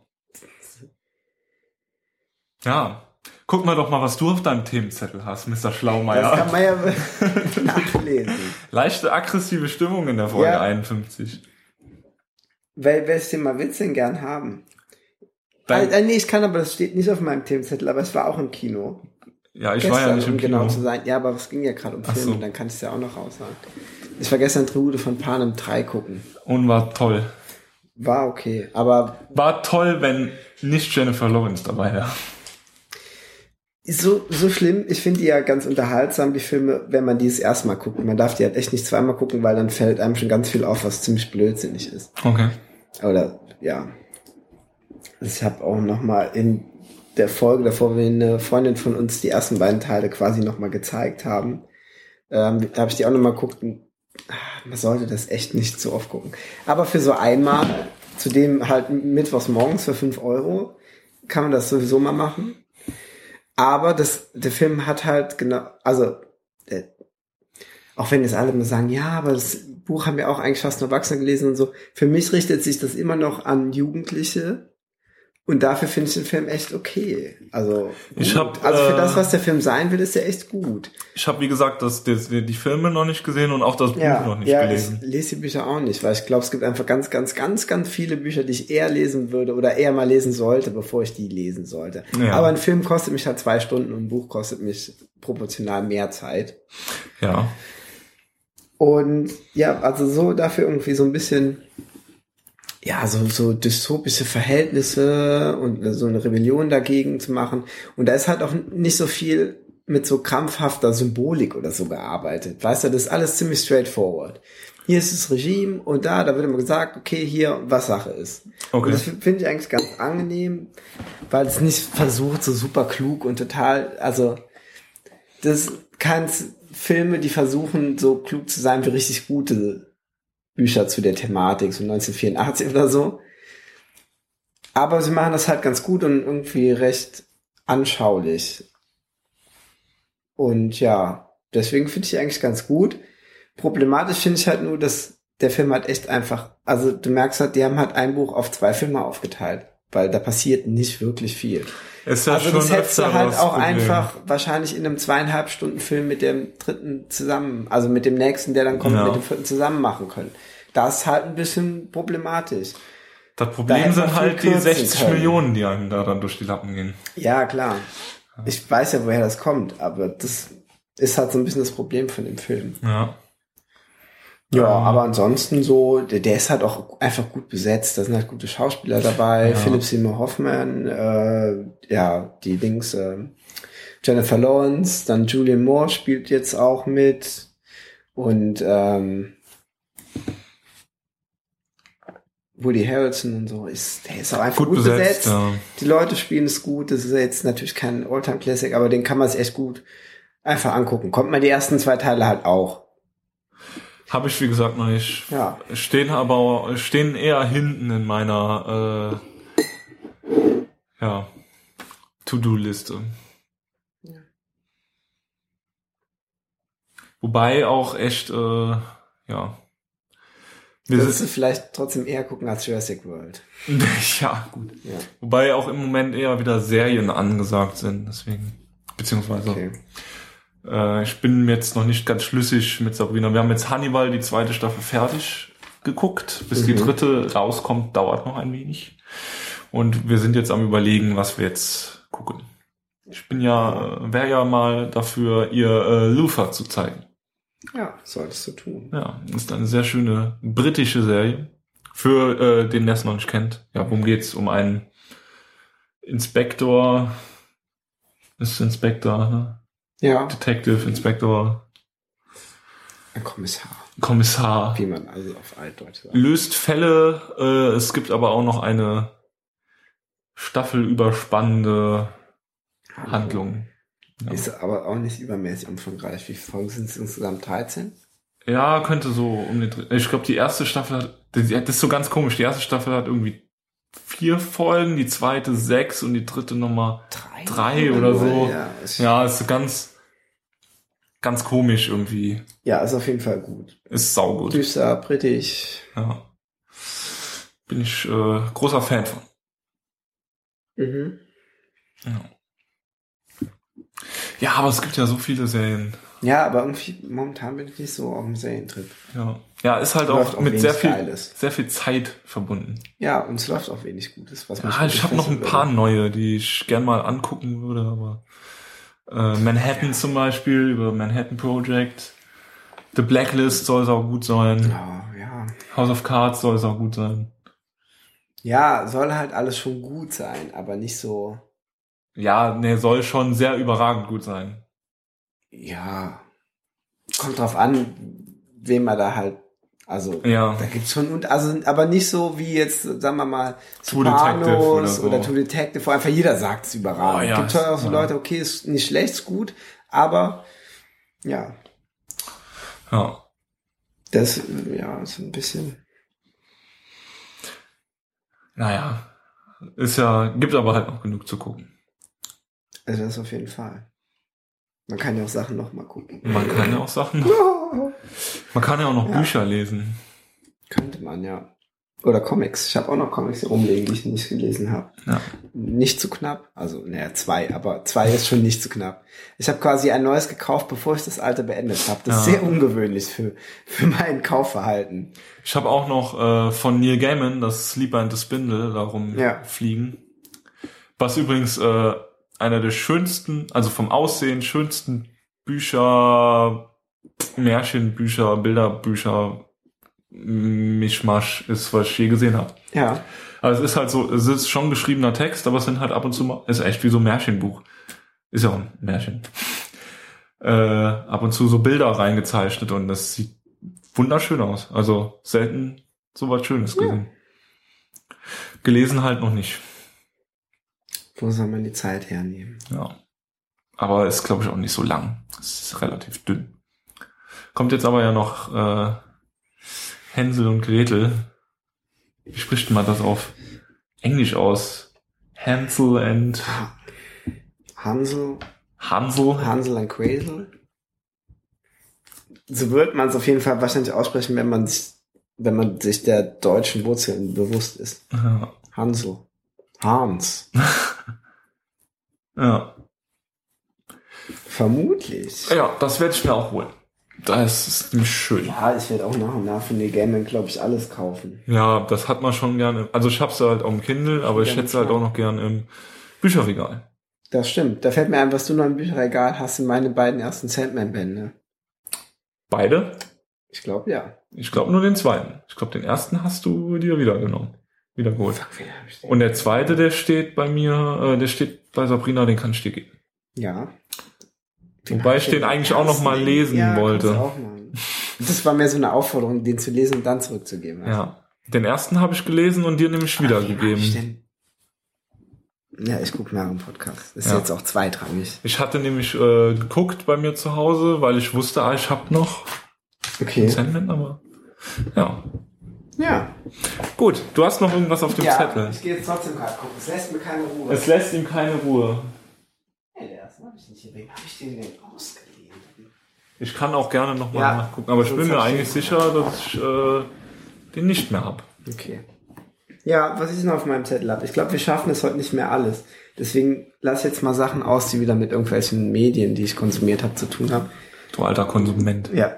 Ja. Guck mal doch mal, was du auf deinem Themenzettel hast, Mister Das Schlaumeier. kann man ja nachlesen. Leichte aggressive Stimmung in der Folge Ja. einundfünfzig. Wel welches Thema willst du denn gern haben? Dein, Ah, nee, ich kann aber, das steht nicht auf meinem Themenzettel, aber es war auch im Kino. ja, ich gestern, war ja nicht im um Kino. genau zu sein. Ja, aber es ging ja gerade um Ach Filme, so. dann kann ich es ja auch noch raussagen. Ich war gestern Tribute von Panem drei gucken. Und war toll. War okay, aber War toll, wenn nicht Jennifer Lawrence dabei wäre. so, so schlimm. Ich finde die ja ganz unterhaltsam, die Filme, wenn man die das erste Mal guckt. Man darf die halt echt nicht zweimal gucken, weil dann fällt einem schon ganz viel auf, was ziemlich blödsinnig ist. Okay. Oder, ja. Ich habe auch noch mal in der Folge davor, wenn eine Freundin von uns die ersten beiden Teile quasi noch mal gezeigt haben, ähm, da habe ich die auch noch mal geguckt. Und, ach, man sollte das echt nicht so oft gucken. Aber für so einmal, zudem halt mittwochs morgens für fünf Euro, kann man das sowieso mal machen. Aber das, der Film hat halt genau, also der, auch wenn jetzt alle immer sagen, ja, aber das Buch haben ja auch eigentlich fast nur Erwachsene gelesen und so. Für mich richtet sich das immer noch an Jugendliche. Und dafür finde ich den Film echt okay. Also, Ich gut. hab, also für äh, das, was der Film sein will, ist der echt gut. Ich habe, wie gesagt, das, die, die Filme noch nicht gesehen und auch das Buch Ja, noch nicht ja, gelesen. ich lese die Bücher auch nicht, weil ich glaube, es gibt einfach ganz, ganz, ganz, ganz viele Bücher, die ich eher lesen würde oder eher mal lesen sollte, bevor ich die lesen sollte. Ja. Aber ein Film kostet mich halt zwei Stunden und ein Buch kostet mich proportional mehr Zeit. Ja. Und ja, also so dafür irgendwie so ein bisschen, ja, so, so dystopische Verhältnisse und so eine Rebellion dagegen zu machen. Und da ist halt auch nicht so viel mit so krampfhafter Symbolik oder so gearbeitet. Weißt du, das ist alles ziemlich straightforward. Hier ist das Regime und da, da wird immer gesagt, okay, hier, was Sache ist. Okay. Und das finde ich eigentlich ganz angenehm, weil es nicht versucht, so super klug und total, also, das kann Filme, die versuchen, so klug zu sein wie richtig gute Bücher zu der Thematik, so neunzehnhundertvierundachtzig oder so. Aber sie machen das halt ganz gut und irgendwie recht anschaulich. Und ja, deswegen finde ich die eigentlich ganz gut. Problematisch finde ich halt nur, dass der Film halt echt einfach, also du merkst halt, die haben halt ein Buch auf zwei Filme aufgeteilt, weil da passiert nicht wirklich viel. Ist ja Also schon das hättest du öfter halt das auch Problem. einfach wahrscheinlich in einem zweieinhalb Stunden Film mit dem dritten zusammen, also mit dem nächsten, der dann kommt, Ja. mit dem vierten zusammen machen können. Das ist halt ein bisschen problematisch. Das Da Problem hätte man sind viel halt die kürzen sechzig können. Millionen, die einem da dann durch die Lappen gehen. Ja, klar. Ich weiß ja, woher das kommt, aber das ist halt so ein bisschen das Problem von dem Film. Ja. Ja, Ähm. aber ansonsten so, der, der ist halt auch einfach gut besetzt. Da sind halt gute Schauspieler dabei. Ja. Philip Seymour Hoffman, äh, ja, die Dings, äh, Jennifer Lawrence, dann Julianne Moore spielt jetzt auch mit. Und ähm, Woody Harrelson und so, ist, der ist auch einfach gut, Gut besetzt. besetzt, ja. Die Leute spielen es gut. Das ist ja jetzt natürlich kein Alltime-Classic, aber den kann man sich echt gut einfach angucken. Kommt man die ersten zwei Teile halt auch. Habe ich, wie gesagt, noch nicht. Ja. Stehen aber, stehen eher hinten in meiner, äh, ja, To-Do-Liste. Ja. Wobei auch echt, äh, ja. Wir Würdest sind, du vielleicht trotzdem eher gucken als Jurassic World. ja, gut. Ja. Wobei auch im Moment eher wieder Serien angesagt sind, deswegen. Beziehungsweise, Okay. äh, ich bin mir jetzt noch nicht ganz schlüssig mit Sabrina. Wir haben jetzt Hannibal, die zweite Staffel, fertig geguckt. Bis die Mhm. dritte rauskommt, dauert noch ein wenig. Und wir sind jetzt am Überlegen, was wir jetzt gucken. Ich bin ja, äh, wäre ja mal dafür, ihr äh, Luther zu zeigen. Ja, solltest du tun. Ja, ist eine sehr schöne britische Serie. Für äh, den, der es noch nicht kennt. Ja, worum geht's? Um einen Inspektor. Ist Inspektor, ne? Ja, Detective, Inspektor, ein Kommissar, Kommissar. wie man also auf Altdeutsch sagt. Löst Fälle. Äh, es gibt aber auch noch eine staffelüberspannende Handlung. Ja. Ist aber auch nicht übermäßig umfangreich. Wie viele Folgen sind es insgesamt? dreizehn? Ja, könnte so um den Dreh. Ich glaube, die erste Staffel hat, das ist so ganz komisch, die erste Staffel hat irgendwie vier Folgen, die zweite sechs und die dritte nochmal Drei, drei oder so. Ja, ist, Ja, ist ganz, ganz komisch irgendwie. ja, ist auf jeden Fall gut. Ist saugut. Düster, britisch. Ja. Bin ich äh, großer Fan von. Mhm. Ja. Ja, aber es gibt ja so viele Serien. Ja, aber irgendwie momentan bin ich nicht so auf dem Serientrip. Ja, ja, ist halt Läuft auch auch mit sehr wenig viel, Geiles. sehr viel Zeit verbunden. Ja, und es läuft auch wenig Gutes. Was mich Ja, ich wirklich habe noch ein fesseln paar würde. neue, die ich gern mal angucken würde, aber äh, Manhattan zum Beispiel, über Manhattan Project. The Blacklist soll auch gut sein. Ja, ja. House of Cards soll es auch gut sein. Ja, soll halt alles schon gut sein, aber nicht so, Ja, ne, soll schon sehr überragend gut sein. ja, kommt drauf an, wem man da halt, also, Ja. da gibt's schon, und also, aber nicht so wie jetzt, sagen wir mal, True Detective oder Sopranos so. oder True Detective, wo einfach jeder sagt, es ist überragend. Oh, ja, Gibt halt auch so ja. Leute, okay, ist nicht schlecht, ist gut, aber, ja, Ja. das, ja, ist ein bisschen, Naja. Ist ja, gibt aber halt noch genug zu gucken. also das auf jeden Fall. Man kann ja auch Sachen noch mal gucken. Man kann ja auch Sachen, man kann ja auch noch Ja. Bücher lesen. Könnte man, ja. Oder Comics. Ich habe auch noch Comics hier rumliegen, die ich nicht gelesen habe. Ja. Nicht zu knapp. Also, naja, zwei, aber zwei ist schon nicht zu knapp. Ich habe quasi ein neues gekauft, bevor ich das alte beendet habe. Das ist Ja. sehr ungewöhnlich für, für mein Kaufverhalten. Ich habe auch noch äh, von Neil Gaiman das Sleeper and the Spindle darum Ja. fliegen. Was übrigens äh, einer der schönsten, also vom Aussehen schönsten Bücher, Märchenbücher, Bilderbücher, Mischmasch ist, was ich je gesehen habe. Ja. Also es ist halt so, es ist schon geschriebener Text, aber es sind halt ab und zu mal, ist echt wie so ein Märchenbuch. Ist ja auch ein Märchen. Äh, ab und zu so Bilder reingezeichnet und das sieht wunderschön aus. Also selten so was Schönes gesehen. Gelesen halt noch nicht. Wo soll man die Zeit hernehmen? Ja. Aber ist, glaube ich, auch nicht so lang. Es ist relativ dünn. Kommt jetzt aber ja noch äh, Hänsel und Gretel. Wie spricht man das auf Englisch aus? Hansel and Hansel, Hansel. Hansel and Gretel. So wird man es auf jeden Fall wahrscheinlich aussprechen, wenn man sich, wenn man sich der deutschen Wurzeln bewusst ist. Ja. Hansel. Hans. Ja. Vermutlich. Ja, das werde ich mir auch holen. Das ist nämlich schön. Ja, ich werde auch nach und nach von den Gamern, glaube ich, alles kaufen. Ja, das hat man schon gerne. Also ich hab's halt auf dem Kindle, aber ich Ja, hätte es halt klar. auch noch gern im Bücherregal. Das stimmt. Da fällt mir ein, was du noch im Bücherregal hast, sind meine beiden ersten Sandman-Bände. Beide? Ich glaube, ja. Ich glaube nur den zweiten. Ich glaube, den ersten hast du dir wieder genommen. Wieder geholt. Fuck, wen hab ich denn? Und der zweite, der steht bei mir, äh, der steht bei Sabrina, den kann ich dir geben. Ja. Wobei ich den eigentlich auch noch mal lesen ja, wollte. kannst du auch machen. Das war mehr so eine Aufforderung, den zu lesen und dann zurückzugeben. Ja. Den ersten habe ich gelesen und dir nämlich Wen hab ich wiedergegeben. denn? Ja, ich gucke nach dem Podcast. Ist Ja. jetzt auch zweitrangig. Ich hatte nämlich äh, geguckt bei mir zu Hause, weil ich wusste, ah, ich hab noch Okay. Sandman, aber ja. Ja. Gut, du hast noch irgendwas auf dem Ja, Zettel. ich gehe jetzt trotzdem gerade gucken. Es lässt mir keine Ruhe. Es lässt ihm keine Ruhe. Hey, der erste habe ich nicht hier. Wem habe ich den denn ausgeliehen? Ich kann auch gerne nochmal Ja, nachgucken, aber ich sonst bin mir hab ich eigentlich den- sicher, dass ich äh, den nicht mehr hab. Okay. Ja, was ich noch auf meinem Zettel habe. Ich glaube, wir schaffen es heute nicht mehr alles. Deswegen lass jetzt mal Sachen aus, die wieder mit irgendwelchen Medien, die ich konsumiert habe, zu tun haben. Du alter Konsument. Ja.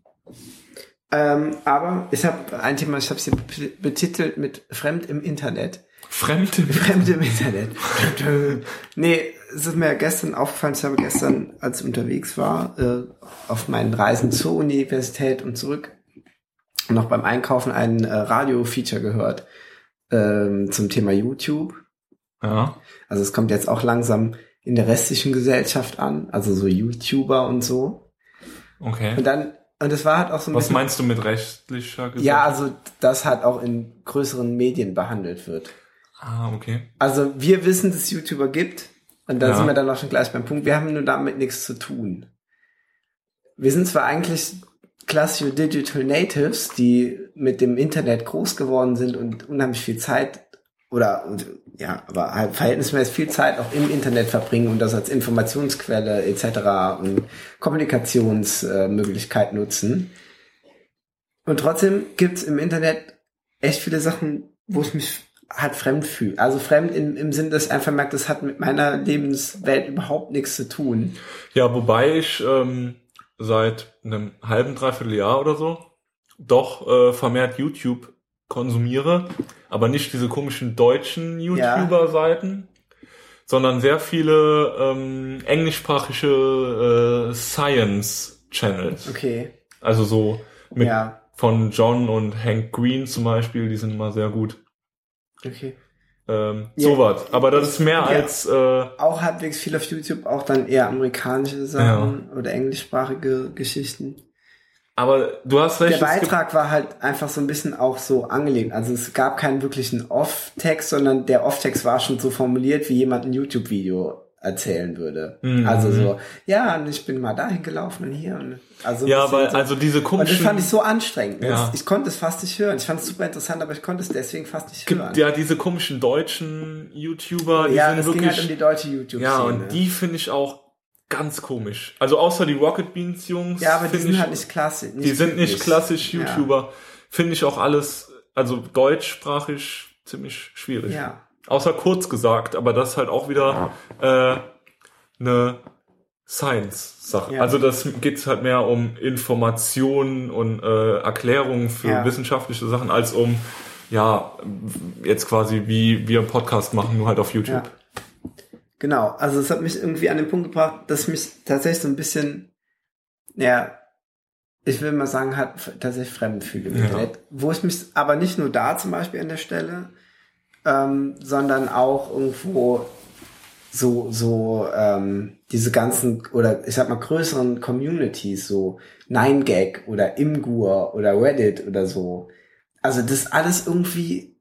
Ähm, aber ich habe ein Thema, ich habe es hier be- betitelt mit Fremd im Internet. Fremde. Fremd im Internet. Nee, es ist mir gestern aufgefallen, ich habe gestern, als ich unterwegs war, äh, auf meinen Reisen zur Universität und zurück, noch beim Einkaufen ein äh, Radio-Feature gehört ähm, zum Thema YouTube. Ja. Also es kommt jetzt auch langsam in der restlichen Gesellschaft an, also so YouTuber und so. Okay. Und dann, und es war halt auch so ein Was bisschen, meinst du mit rechtlicher Gesellschaft? ja, also das halt auch in größeren Medien behandelt wird. Ah, okay. Also wir wissen, dass es YouTuber gibt und da Ja. sind wir dann auch schon gleich beim Punkt, wir haben nur damit nichts zu tun. Wir sind zwar eigentlich klassische Digital Natives, die mit dem Internet groß geworden sind und unheimlich viel Zeit oder, und, ja, aber halt verhältnismäßig viel Zeit auch im Internet verbringen und das als Informationsquelle et cetera und Kommunikationsmöglichkeit äh, nutzen. Und trotzdem gibt's im Internet echt viele Sachen, wo ich mich halt fremd fühle. Also fremd im, im Sinne, dass ich einfach merke, das hat mit meiner Lebenswelt überhaupt nichts zu tun. Ja, wobei ich ähm, seit einem halben, dreiviertel Jahr oder so doch äh, vermehrt YouTube konsumiere, aber nicht diese komischen deutschen YouTuber-Seiten, ja. sondern sehr viele ähm, englischsprachige äh, Science-Channels. Okay. Also so mit ja. von John und Hank Green zum Beispiel, die sind immer sehr gut. Okay. Ähm, ja, sowas. Aber das ist mehr ja, als... Äh, auch halbwegs viel auf YouTube, auch dann eher amerikanische Sachen ja. oder englischsprachige Geschichten. Aber du hast recht. Der Beitrag war halt einfach so ein bisschen auch so angelehnt. Also es gab keinen wirklichen Off-Text, sondern der Off-Text war schon so formuliert, wie jemand ein YouTube-Video erzählen würde. Mhm. Also so, ja, und ich bin mal dahin gelaufen und hier und also ja, weil so. Also diese komischen... Und das fand ich so anstrengend. Ja. Ich konnte es fast nicht hören. Ich fand es super interessant, aber ich konnte es deswegen fast nicht hören. Ja, diese komischen deutschen YouTuber, die ja, sind es wirklich... ging halt um die deutsche YouTube-Szene. Ja, und die finde ich auch ganz komisch. Also außer die Rocket Beans Jungs. Ja, aber die sind ich, halt nicht klassisch. Nicht die sind typisch. Nicht klassisch YouTuber. Ja. Finde ich auch alles, also deutschsprachig ziemlich schwierig. Ja. Außer kurz gesagt, aber das ist halt auch wieder äh, eine Science-Sache. Ja. Also das geht halt mehr um Informationen und äh, Erklärungen für ja. wissenschaftliche Sachen, als um, ja, jetzt quasi wie wir einen Podcast machen, nur halt auf YouTube. Ja. Genau, also es hat mich irgendwie an den Punkt gebracht, dass mich tatsächlich so ein bisschen, ja, ich will mal sagen, halt tatsächlich fremd fühle im ja. Internet. Wo ich mich aber nicht nur da zum Beispiel an der Stelle, ähm, sondern auch irgendwo so, so, ähm, diese ganzen, oder ich sag mal größeren Communities, so nine gag oder Imgur oder Reddit oder so. Also das ist alles irgendwie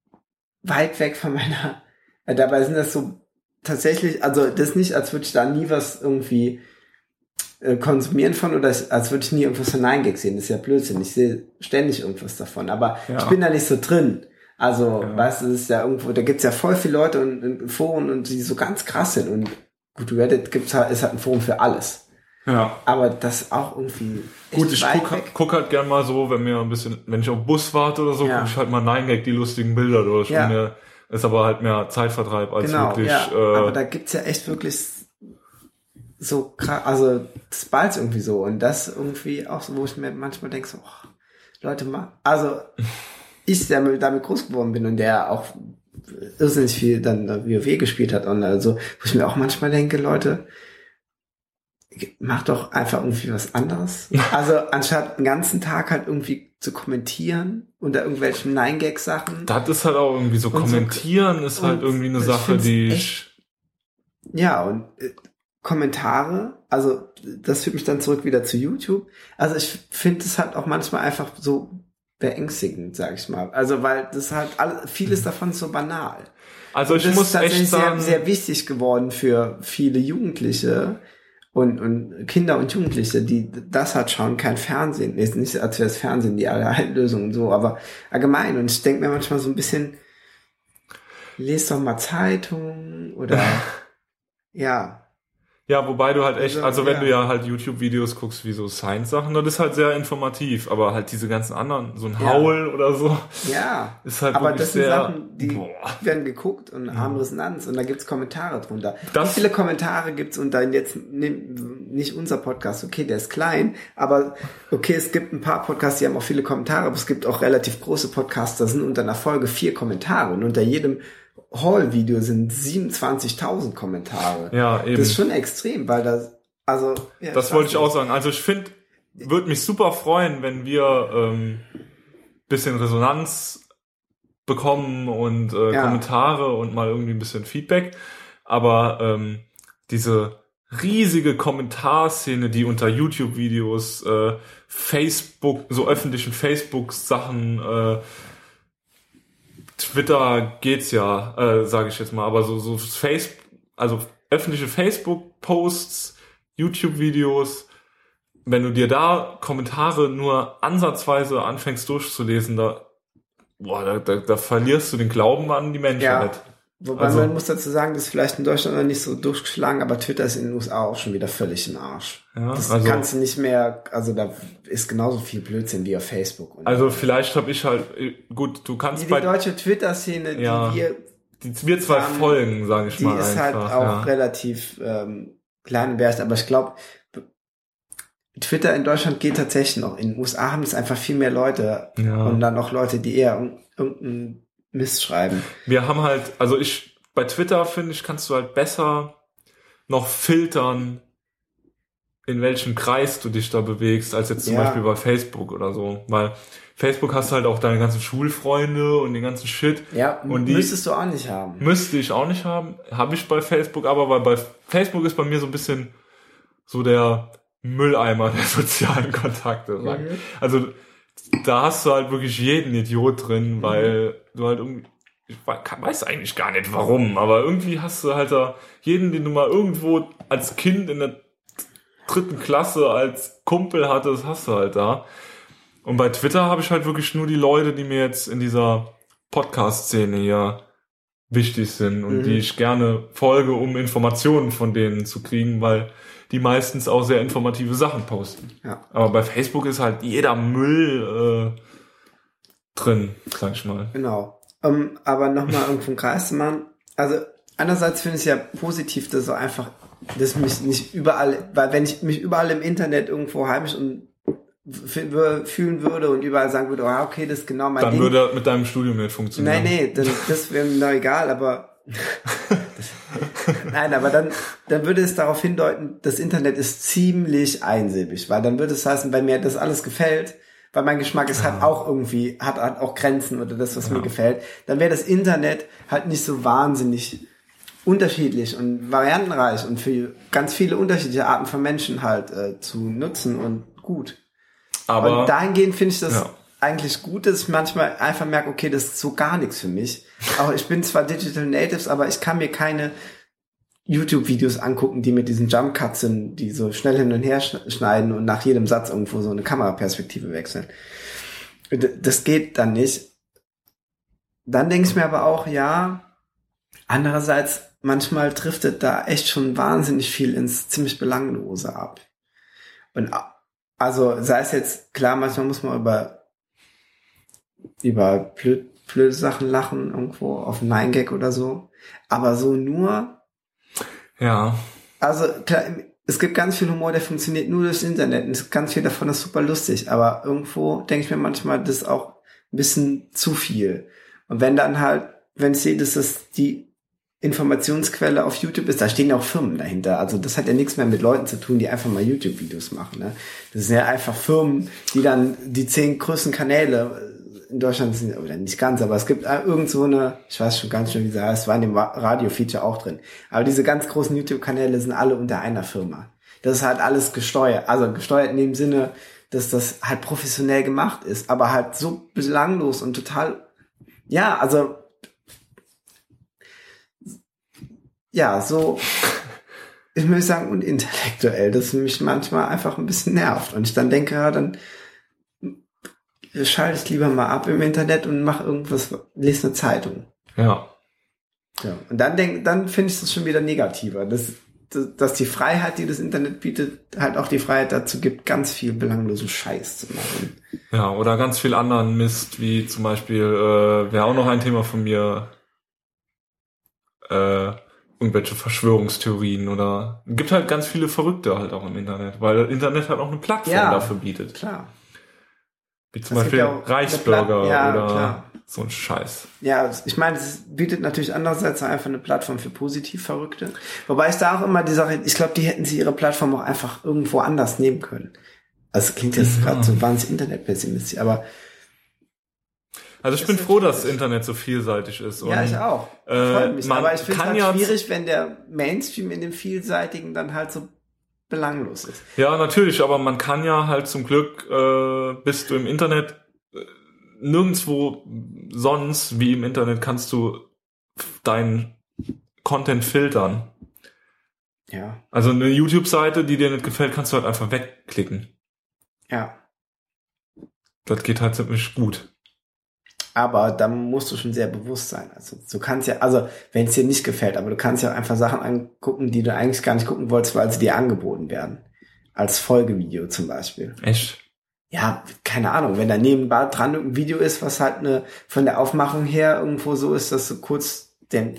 weit weg von meiner, äh, dabei sind das so tatsächlich, also das ist nicht, als würde ich da nie was irgendwie äh, konsumieren von oder als würde ich nie irgendwas von nine gag sehen. Das ist ja Blödsinn. Ich sehe ständig irgendwas davon, aber ja. ich bin da nicht so drin. Also, ja. weißt du, das ist ja irgendwo, da gibt's ja voll viele Leute und, und Foren und die so ganz krass sind und gut, Reddit gibt's halt, ist halt ein Forum für alles. Ja. Aber das auch irgendwie echt gut, ich guck, guck halt gern mal so, wenn mir ein bisschen, wenn ich auf den Bus warte oder so, ja. guck ich halt mal nine gag die lustigen Bilder durch. Ja. Mir ist aber halt mehr Zeitvertreib als genau, wirklich. Ja. Äh, aber da gibt's ja echt wirklich so krass, also das ballt irgendwie so und das irgendwie auch so, wo ich mir manchmal denke so, oh, Leute mal, also ich, der damit groß geworden bin und der auch irrsinnig viel dann WoW gespielt hat und also, wo ich mir auch manchmal denke, Leute, macht doch einfach irgendwie was anderes. Also anstatt den ganzen Tag halt irgendwie zu kommentieren unter irgendwelchen nine gag Sachen. Das ist halt auch irgendwie so, kommentieren so, ist halt irgendwie eine Sache, die ich... Ja, und äh, Kommentare, also das führt mich dann zurück wieder zu YouTube. Also ich finde es halt auch manchmal einfach so beängstigend, sag ich mal. Also weil das halt alles, vieles davon so banal. Also und ich muss echt sagen, das ist sagen, sehr, sehr wichtig geworden für viele Jugendliche und und Kinder und Jugendliche, die das halt schauen, kein Fernsehen. Ist nicht, als wäre das Fernsehen die Allheillösung und so, aber allgemein. Und ich denke mir manchmal so ein bisschen, lest doch mal Zeitung oder ja. Ja, wobei du halt echt, also, also wenn ja. du ja halt YouTube-Videos guckst wie so Science-Sachen, das ist halt sehr informativ, aber halt diese ganzen anderen, so ein ja. Haul oder so, ja. ist halt aber wirklich das sind sehr, Sachen, die boah. werden geguckt und ja. haben Resonanz und da gibt's Kommentare drunter. Das, Wie viele Kommentare gibt's und dann jetzt nicht unser Podcast, okay, der ist klein, aber okay, es gibt ein paar Podcasts, die haben auch viele Kommentare, aber es gibt auch relativ große Podcasts, da sind unter einer Folge vier Kommentare und unter jedem Haul-Video sind siebenundzwanzigtausend Kommentare. Ja, eben. Das ist schon extrem, weil das, also... Ja, das wollte ich auch sagen. Also ich finde, würde mich super freuen, wenn wir ähm, bisschen Resonanz bekommen und äh, ja. Kommentare und mal irgendwie ein bisschen Feedback. Aber ähm, diese riesige Kommentarszene, die unter YouTube-Videos, äh, Facebook, so öffentlichen Facebook-Sachen, äh, Twitter geht's ja, äh, sage ich jetzt mal, aber so so Face, also öffentliche Facebook-Posts, YouTube-Videos, wenn du dir da Kommentare nur ansatzweise anfängst durchzulesen, da boah, da, da, da verlierst du den Glauben an die Menschheit. Ja. Wobei Also- man muss dazu sagen, das ist vielleicht in Deutschland noch nicht so durchgeschlagen, aber Twitter ist in den U S A auch schon wieder völlig im Arsch. Ja, das also- kannst du nicht mehr, also da ist genauso viel Blödsinn wie auf Facebook. Und Also vielleicht habe ich halt, gut, du kannst die, bei, die deutsche Twitter-Szene, Ja. die wir, die, wir zwei haben, folgen, sage ich die mal ist einfach. halt auch ja. relativ ähm, klein und wert, aber ich glaube, Twitter in Deutschland geht tatsächlich noch. In den U S A haben es einfach viel mehr Leute Ja. und dann auch Leute, die eher irg- irgendeinen Mist schreiben. Wir haben halt, also ich, bei Twitter finde ich, kannst du halt besser noch filtern, in welchem Kreis du dich da bewegst, als jetzt zum Ja. Beispiel bei Facebook oder so. Weil Facebook hast du halt auch deine ganzen Schulfreunde und den ganzen Shit. Ja, Und die- müsstest du auch nicht haben. Müsste ich auch nicht haben. Habe ich bei Facebook, aber weil bei Facebook ist bei mir so ein bisschen so der Mülleimer der sozialen Kontakte. Sag. Mhm. Also da hast du halt wirklich jeden Idiot drin, weil du halt irgendwie, ich weiß eigentlich gar nicht warum, aber irgendwie hast du halt da jeden, den du mal irgendwo als Kind in der dritten Klasse als Kumpel hattest, hast du halt da. Und bei Twitter habe ich halt wirklich nur die Leute, die mir jetzt in dieser Podcast-Szene hier wichtig sind und Mhm. die ich gerne folge, um Informationen von denen zu kriegen, weil die meistens auch sehr informative Sachen posten. Ja. Aber bei Facebook ist halt jeder Müll äh, drin, sag ich mal. Genau. Um, aber nochmal irgendwo einen Kreis zu machen. Also einerseits finde ich es ja positiv, dass so einfach, dass mich nicht überall, weil wenn ich mich überall im Internet irgendwo heimisch und f- fühlen würde und überall sagen würde, ah, okay, das ist genau mein Dann Ding. würde das mit deinem Studium nicht funktionieren. Nein, nee, dann, das wäre mir doch egal, aber nein, aber dann, dann würde es darauf hindeuten, das Internet ist ziemlich einsilbig, weil dann würde es heißen, wenn mir das alles gefällt, weil mein Geschmack ist halt auch irgendwie, hat, hat auch Grenzen oder das, was Ja. mir gefällt, dann wäre das Internet halt nicht so wahnsinnig unterschiedlich und variantenreich und für ganz viele unterschiedliche Arten von Menschen halt äh, zu nutzen und gut. Aber Und dahingehend finde ich das Ja. eigentlich gut, dass ich manchmal einfach merke, okay, das ist so gar nichts für mich. Auch ich bin zwar Digital Natives, aber ich kann mir keine YouTube-Videos angucken, die mit diesen Jump Cuts sind, die so schnell hin und her sch- schneiden und nach jedem Satz irgendwo so eine Kameraperspektive wechseln. D- Das geht dann nicht. Dann denke ich mir aber auch, ja, andererseits, manchmal driftet da echt schon wahnsinnig viel ins ziemlich Belanglose ab. Und a- also sei es jetzt, klar, manchmal muss man über über blöd, blöde Sachen lachen irgendwo auf Nine Gag oder so. Aber so nur, ja, also klar, es gibt ganz viel Humor, der funktioniert nur durchs Internet. Und ganz viel davon ist super lustig. Aber irgendwo denke ich mir manchmal, das ist auch ein bisschen zu viel. Und wenn dann halt, wenn ich sehe, dass das die Informationsquelle auf YouTube ist, da stehen ja auch Firmen dahinter. Also das hat ja nichts mehr mit Leuten zu tun, die einfach mal YouTube-Videos machen. Ne? Das sind ja einfach Firmen, die dann die zehn größten Kanäle in Deutschland sind, oder nicht ganz, aber es gibt irgend so eine, ich weiß schon ganz schön, wie sie heißt, war in dem Radio-Feature auch drin. Aber diese ganz großen YouTube-Kanäle sind alle unter einer Firma. Das ist halt alles gesteuert. Also gesteuert in dem Sinne, dass das halt professionell gemacht ist, aber halt so belanglos und total, ja, also ja, so, ich würde sagen, und intellektuell, das mich manchmal einfach ein bisschen nervt. Und ich dann denke, ja, dann schalte es lieber mal ab im Internet und mach irgendwas, lese eine Zeitung. ja. Ja. Und dann denk, dann finde ich das schon wieder negativer, dass, dass die Freiheit, die das Internet bietet, halt auch die Freiheit dazu gibt, ganz viel belanglosen Scheiß zu machen. Ja, oder ganz viel anderen Mist, wie zum Beispiel, äh, wäre auch noch ein Thema von mir, äh, irgendwelche Verschwörungstheorien oder, gibt halt ganz viele Verrückte halt auch im Internet, weil das Internet halt auch eine Plattform Ja. dafür bietet. Klar. Wie zum Es gibt Beispiel ja auch Reichsbürger eine Platt- ja, oder klar. so ein Scheiß. Ja, ich meine, es bietet natürlich andererseits auch einfach eine Plattform für positiv Verrückte. Wobei ich da auch immer die Sache, ich glaube, die hätten sie ihre Plattform auch einfach irgendwo anders nehmen können. Also es klingt jetzt Ja. gerade so wahnsinnig internetpessimistisch, aber Also ich Das bin ist froh, natürlich- dass das Internet so vielseitig ist. ja, Und, ich auch. äh, Freut mich. man Aber ich finde es kann halt ja- schwierig, wenn der Mainstream in dem Vielseitigen dann halt so belanglos ist. Ja, natürlich, aber man kann ja halt zum Glück, äh, bist du im Internet, äh, nirgendwo sonst wie im Internet kannst du deinen Content filtern. Ja, Also eine YouTube-Seite, die dir nicht gefällt, kannst du halt einfach wegklicken. ja. Das geht halt ziemlich gut. Aber da musst du schon sehr bewusst sein. Also du kannst ja, also wenn es dir nicht gefällt, aber du kannst ja auch einfach Sachen angucken, die du eigentlich gar nicht gucken wolltest, weil sie dir angeboten werden. Als Folgevideo zum Beispiel. Echt? Ja, keine Ahnung, wenn da nebenbei dran ein Video ist, was halt eine von der Aufmachung her irgendwo so ist, dass du kurz den,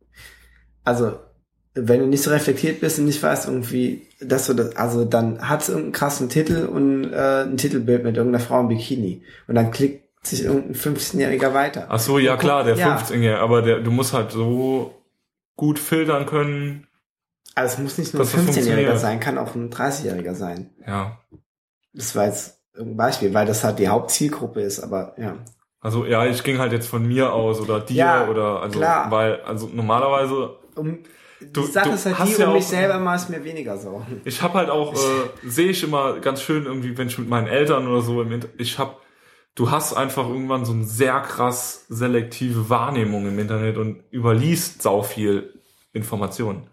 also wenn du nicht so reflektiert bist und nicht weißt irgendwie, dass du das, also dann hat es irgendeinen krassen Titel und äh, ein Titelbild mit irgendeiner Frau im Bikini und dann klickt sich irgendein fünfzehnjähriger weiter. Ach so, ja klar, der ja. fünfzehnjährige, aber der, du musst halt so gut filtern können. Also es muss nicht nur ein fünfzehnjähriger sein, kann auch ein dreißigjähriger sein. Ja. Das war jetzt ein Beispiel, weil das halt die Hauptzielgruppe ist, aber ja. Also ja, ich ging halt jetzt von mir aus oder dir ja, oder also klar. weil also normalerweise um, die du, Sache du ist halt hast die, ja um mich auch, selber mache ich mir weniger Sorgen. Ich habe halt auch äh, sehe ich immer ganz schön irgendwie, wenn ich mit meinen Eltern oder so im Inter- ich habe du hast einfach irgendwann so eine sehr krass selektive Wahrnehmung im Internet und überliest sau viel Informationen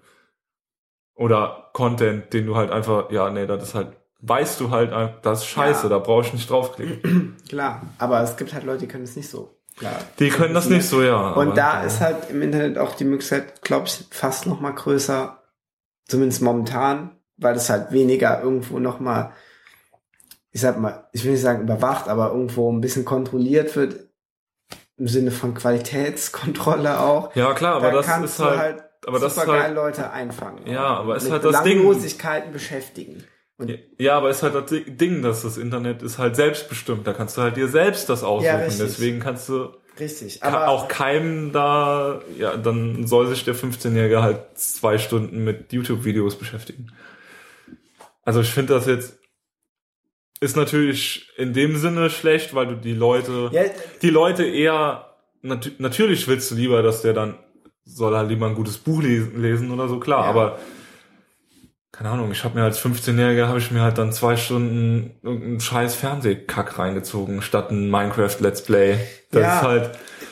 oder Content, den du halt einfach ja nee, das ist halt weißt du halt, das ist scheiße, ja. Da brauche ich nicht draufklicken. Klar, aber es gibt halt Leute, die können es nicht so. Klar. Die können das nicht so, ja. Und aber, da ja. ist halt im Internet auch die Möglichkeit, glaube ich, fast noch mal größer, zumindest momentan, weil es halt weniger irgendwo noch mal, ich sag mal, ich will nicht sagen überwacht, aber irgendwo ein bisschen kontrolliert wird, im Sinne von Qualitätskontrolle auch. Ja, klar, aber da das kannst ist du halt, halt aber das super ist halt, geil Leute einfangen. Ja, aber es ist halt das Ding. Belanglosigkeiten beschäftigen. Und ja, aber es ist halt das Ding, dass das Internet ist halt selbstbestimmt. Da kannst du halt dir selbst das aussuchen. Ja, deswegen kannst du richtig, aber auch keinem da, ja, dann soll sich der fünfzehnjährige halt zwei Stunden mit YouTube-Videos beschäftigen. Also ich finde das jetzt ist natürlich in dem Sinne schlecht, weil du die Leute, ja, die Leute eher, nat- natürlich willst du lieber, dass der dann soll halt lieber ein gutes Buch lesen, lesen oder so, klar, ja. Aber keine Ahnung, ich habe mir als fünfzehnjähriger habe ich mir halt dann zwei Stunden irgendeinen scheiß Fernsehkack reingezogen, statt ein Minecraft-Let's Play. Das ja, ist halt...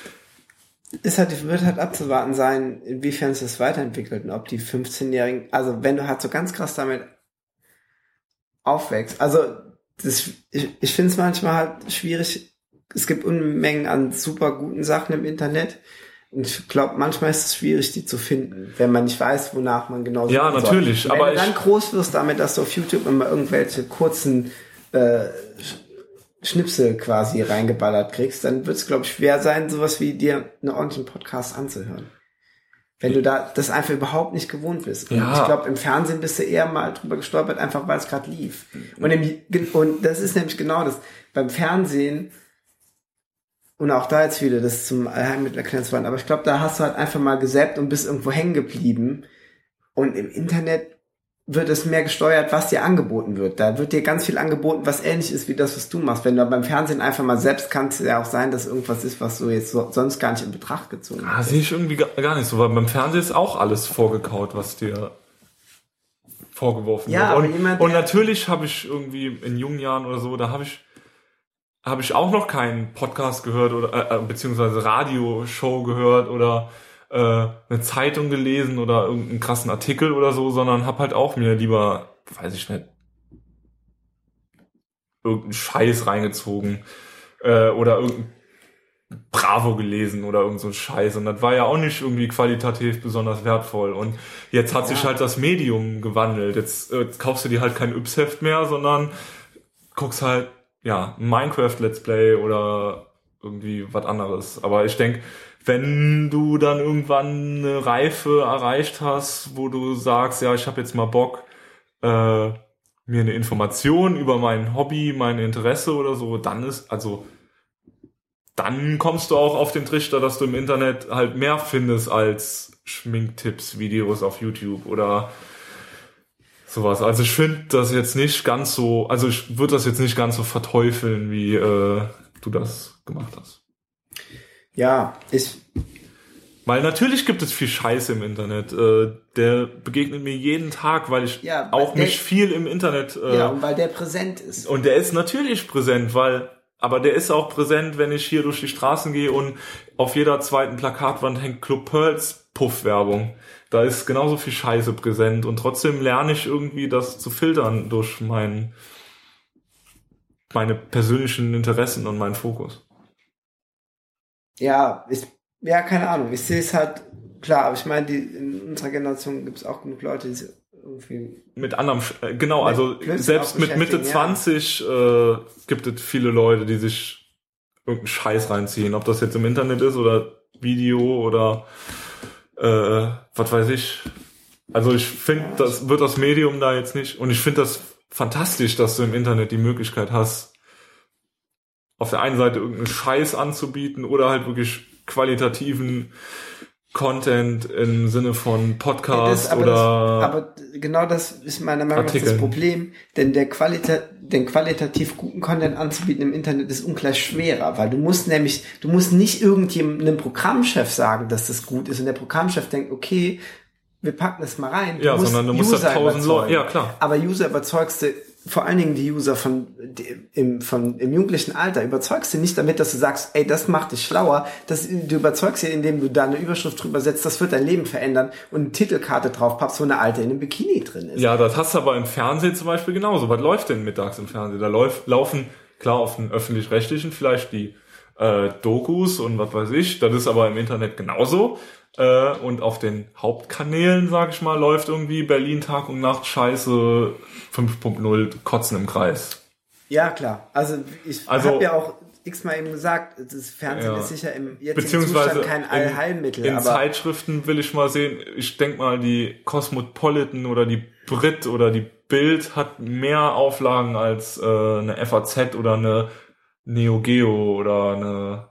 Ist halt, wird halt abzuwarten sein, inwiefern sich das weiterentwickelt und ob die fünfzehnjährigen, also wenn du halt so ganz krass damit aufwächst, also das, ich, ich finde es manchmal halt schwierig, es gibt Unmengen an super guten Sachen im Internet. Und ich glaube, manchmal ist es schwierig, die zu finden, wenn man nicht weiß, wonach man genau suchen Ja, natürlich. soll. Und wenn aber du dann groß wirst damit, dass du auf YouTube immer irgendwelche kurzen äh, Schnipsel quasi reingeballert kriegst, dann wird es, glaube ich, schwer sein, sowas wie dir einen ordentlichen Podcast anzuhören. Wenn du da das einfach überhaupt nicht gewohnt bist. Und ja. Ich glaube, im Fernsehen bist du eher mal drüber gestolpert, einfach weil es gerade lief. Und, im, und das ist nämlich genau das. Beim Fernsehen und auch da jetzt wieder das zum Allheilmittel erklären zu wollen. Aber ich glaube, da hast du halt einfach mal gesappt und bist irgendwo hängen geblieben. Und im Internet wird es mehr gesteuert, was dir angeboten wird. Da wird dir ganz viel angeboten, was ähnlich ist wie das, was du machst. Wenn du beim Fernsehen einfach mal selbst, kann es ja auch sein, dass irgendwas ist, was du jetzt so, sonst gar nicht in Betracht gezogen hast. Ah, sehe ich irgendwie gar nicht so, weil beim Fernsehen ist auch alles vorgekaut, was dir vorgeworfen ja, wird. Und, jemand, und natürlich habe ich irgendwie in jungen Jahren oder so, da habe ich habe ich auch noch keinen Podcast gehört oder äh, beziehungsweise Radioshow gehört oder äh, eine Zeitung gelesen oder irgendeinen krassen Artikel oder so, sondern habe halt auch mir lieber, weiß ich nicht, irgendeinen Scheiß reingezogen äh, oder irgendein Bravo gelesen oder irgend so ein Scheiß. Und das war ja auch nicht irgendwie qualitativ besonders wertvoll. Und jetzt hat ja. sich halt das Medium gewandelt. Jetzt, äh, jetzt kaufst du dir halt kein Yps-Heft mehr, sondern guckst halt ja, Minecraft Let's Play oder irgendwie was anderes. Aber ich denke, wenn du dann irgendwann eine Reife erreicht hast, wo du sagst, ja, ich habe jetzt mal Bock, äh, mir eine Information über mein Hobby, mein Interesse oder so, dann ist, also, dann kommst du auch auf den Trichter, dass du im Internet halt mehr findest als Schminktipps, Videos auf YouTube oder sowas. Also ich finde das jetzt nicht ganz so, also ich würde das jetzt nicht ganz so verteufeln, wie äh, du das gemacht hast. Ja, ich... Weil natürlich gibt es viel Scheiße im Internet. Äh, der begegnet mir jeden Tag, weil ich ja, weil auch mich viel im Internet... Äh, ja, und weil der präsent ist. Und der ist natürlich präsent, weil... Aber der ist auch präsent, wenn ich hier durch die Straßen gehe und auf jeder zweiten Plakatwand hängt Club Pearls Puff-Werbung. Da ist genauso viel Scheiße präsent und trotzdem lerne ich irgendwie das zu filtern durch mein, meine persönlichen Interessen und meinen Fokus. Ja, ich, ja, keine Ahnung. Ich sehe es halt, klar, aber ich meine, die, in unserer Generation gibt es auch genug Leute, die irgendwie... Mit anderem, äh, genau, also selbst mit Mitte zwanzig ja. äh, gibt es viele Leute, die sich irgendeinen Scheiß reinziehen, ob das jetzt im Internet ist oder Video oder äh, was weiß ich. Also ich finde, das wird das Medium da jetzt nicht, und ich finde das fantastisch, dass du im Internet die Möglichkeit hast, auf der einen Seite irgendeinen Scheiß anzubieten oder halt wirklich qualitativen Content im Sinne von Podcast ja, das, aber oder das, aber genau das ist meiner Meinung nach das Problem, denn der Qualita den qualitativ guten Content anzubieten im Internet ist ungleich schwerer, weil du musst nämlich, du musst nicht irgendjemandem Programmchef sagen, dass das gut ist, und der Programmchef denkt, okay, wir packen das mal rein. Du ja, musst sondern du musst User tausend Leute, ja klar. Aber User überzeugst du, vor allen Dingen die User von im, von im jugendlichen Alter, überzeugst du nicht damit, dass du sagst, ey, das macht dich schlauer. Das, du überzeugst sie, indem du da eine Überschrift drüber setzt, das wird dein Leben verändern, und eine Titelkarte drauf pappst, wo eine Alte in einem Bikini drin ist. Ja, das hast du aber im Fernsehen zum Beispiel genauso. Was läuft denn mittags im Fernsehen? Da läuft, laufen, klar, auf den Öffentlich-Rechtlichen vielleicht die äh, Dokus und was weiß ich. Das ist aber im Internet genauso. Äh, und auf den Hauptkanälen, sag ich mal, läuft irgendwie Berlin Tag und Nacht Scheiße fünf Punkt null Kotzen im Kreis. Ja, klar. Also ich also, habe ja auch x-mal eben gesagt, das Fernsehen ja. ist sicher im jetzigen Beziehungsweise Zustand kein Allheilmittel. In aber Zeitschriften will ich mal sehen, ich denk mal, die Cosmopolitan oder die Brit oder die Bild hat mehr Auflagen als äh, eine F A Z oder eine Neo Geo oder eine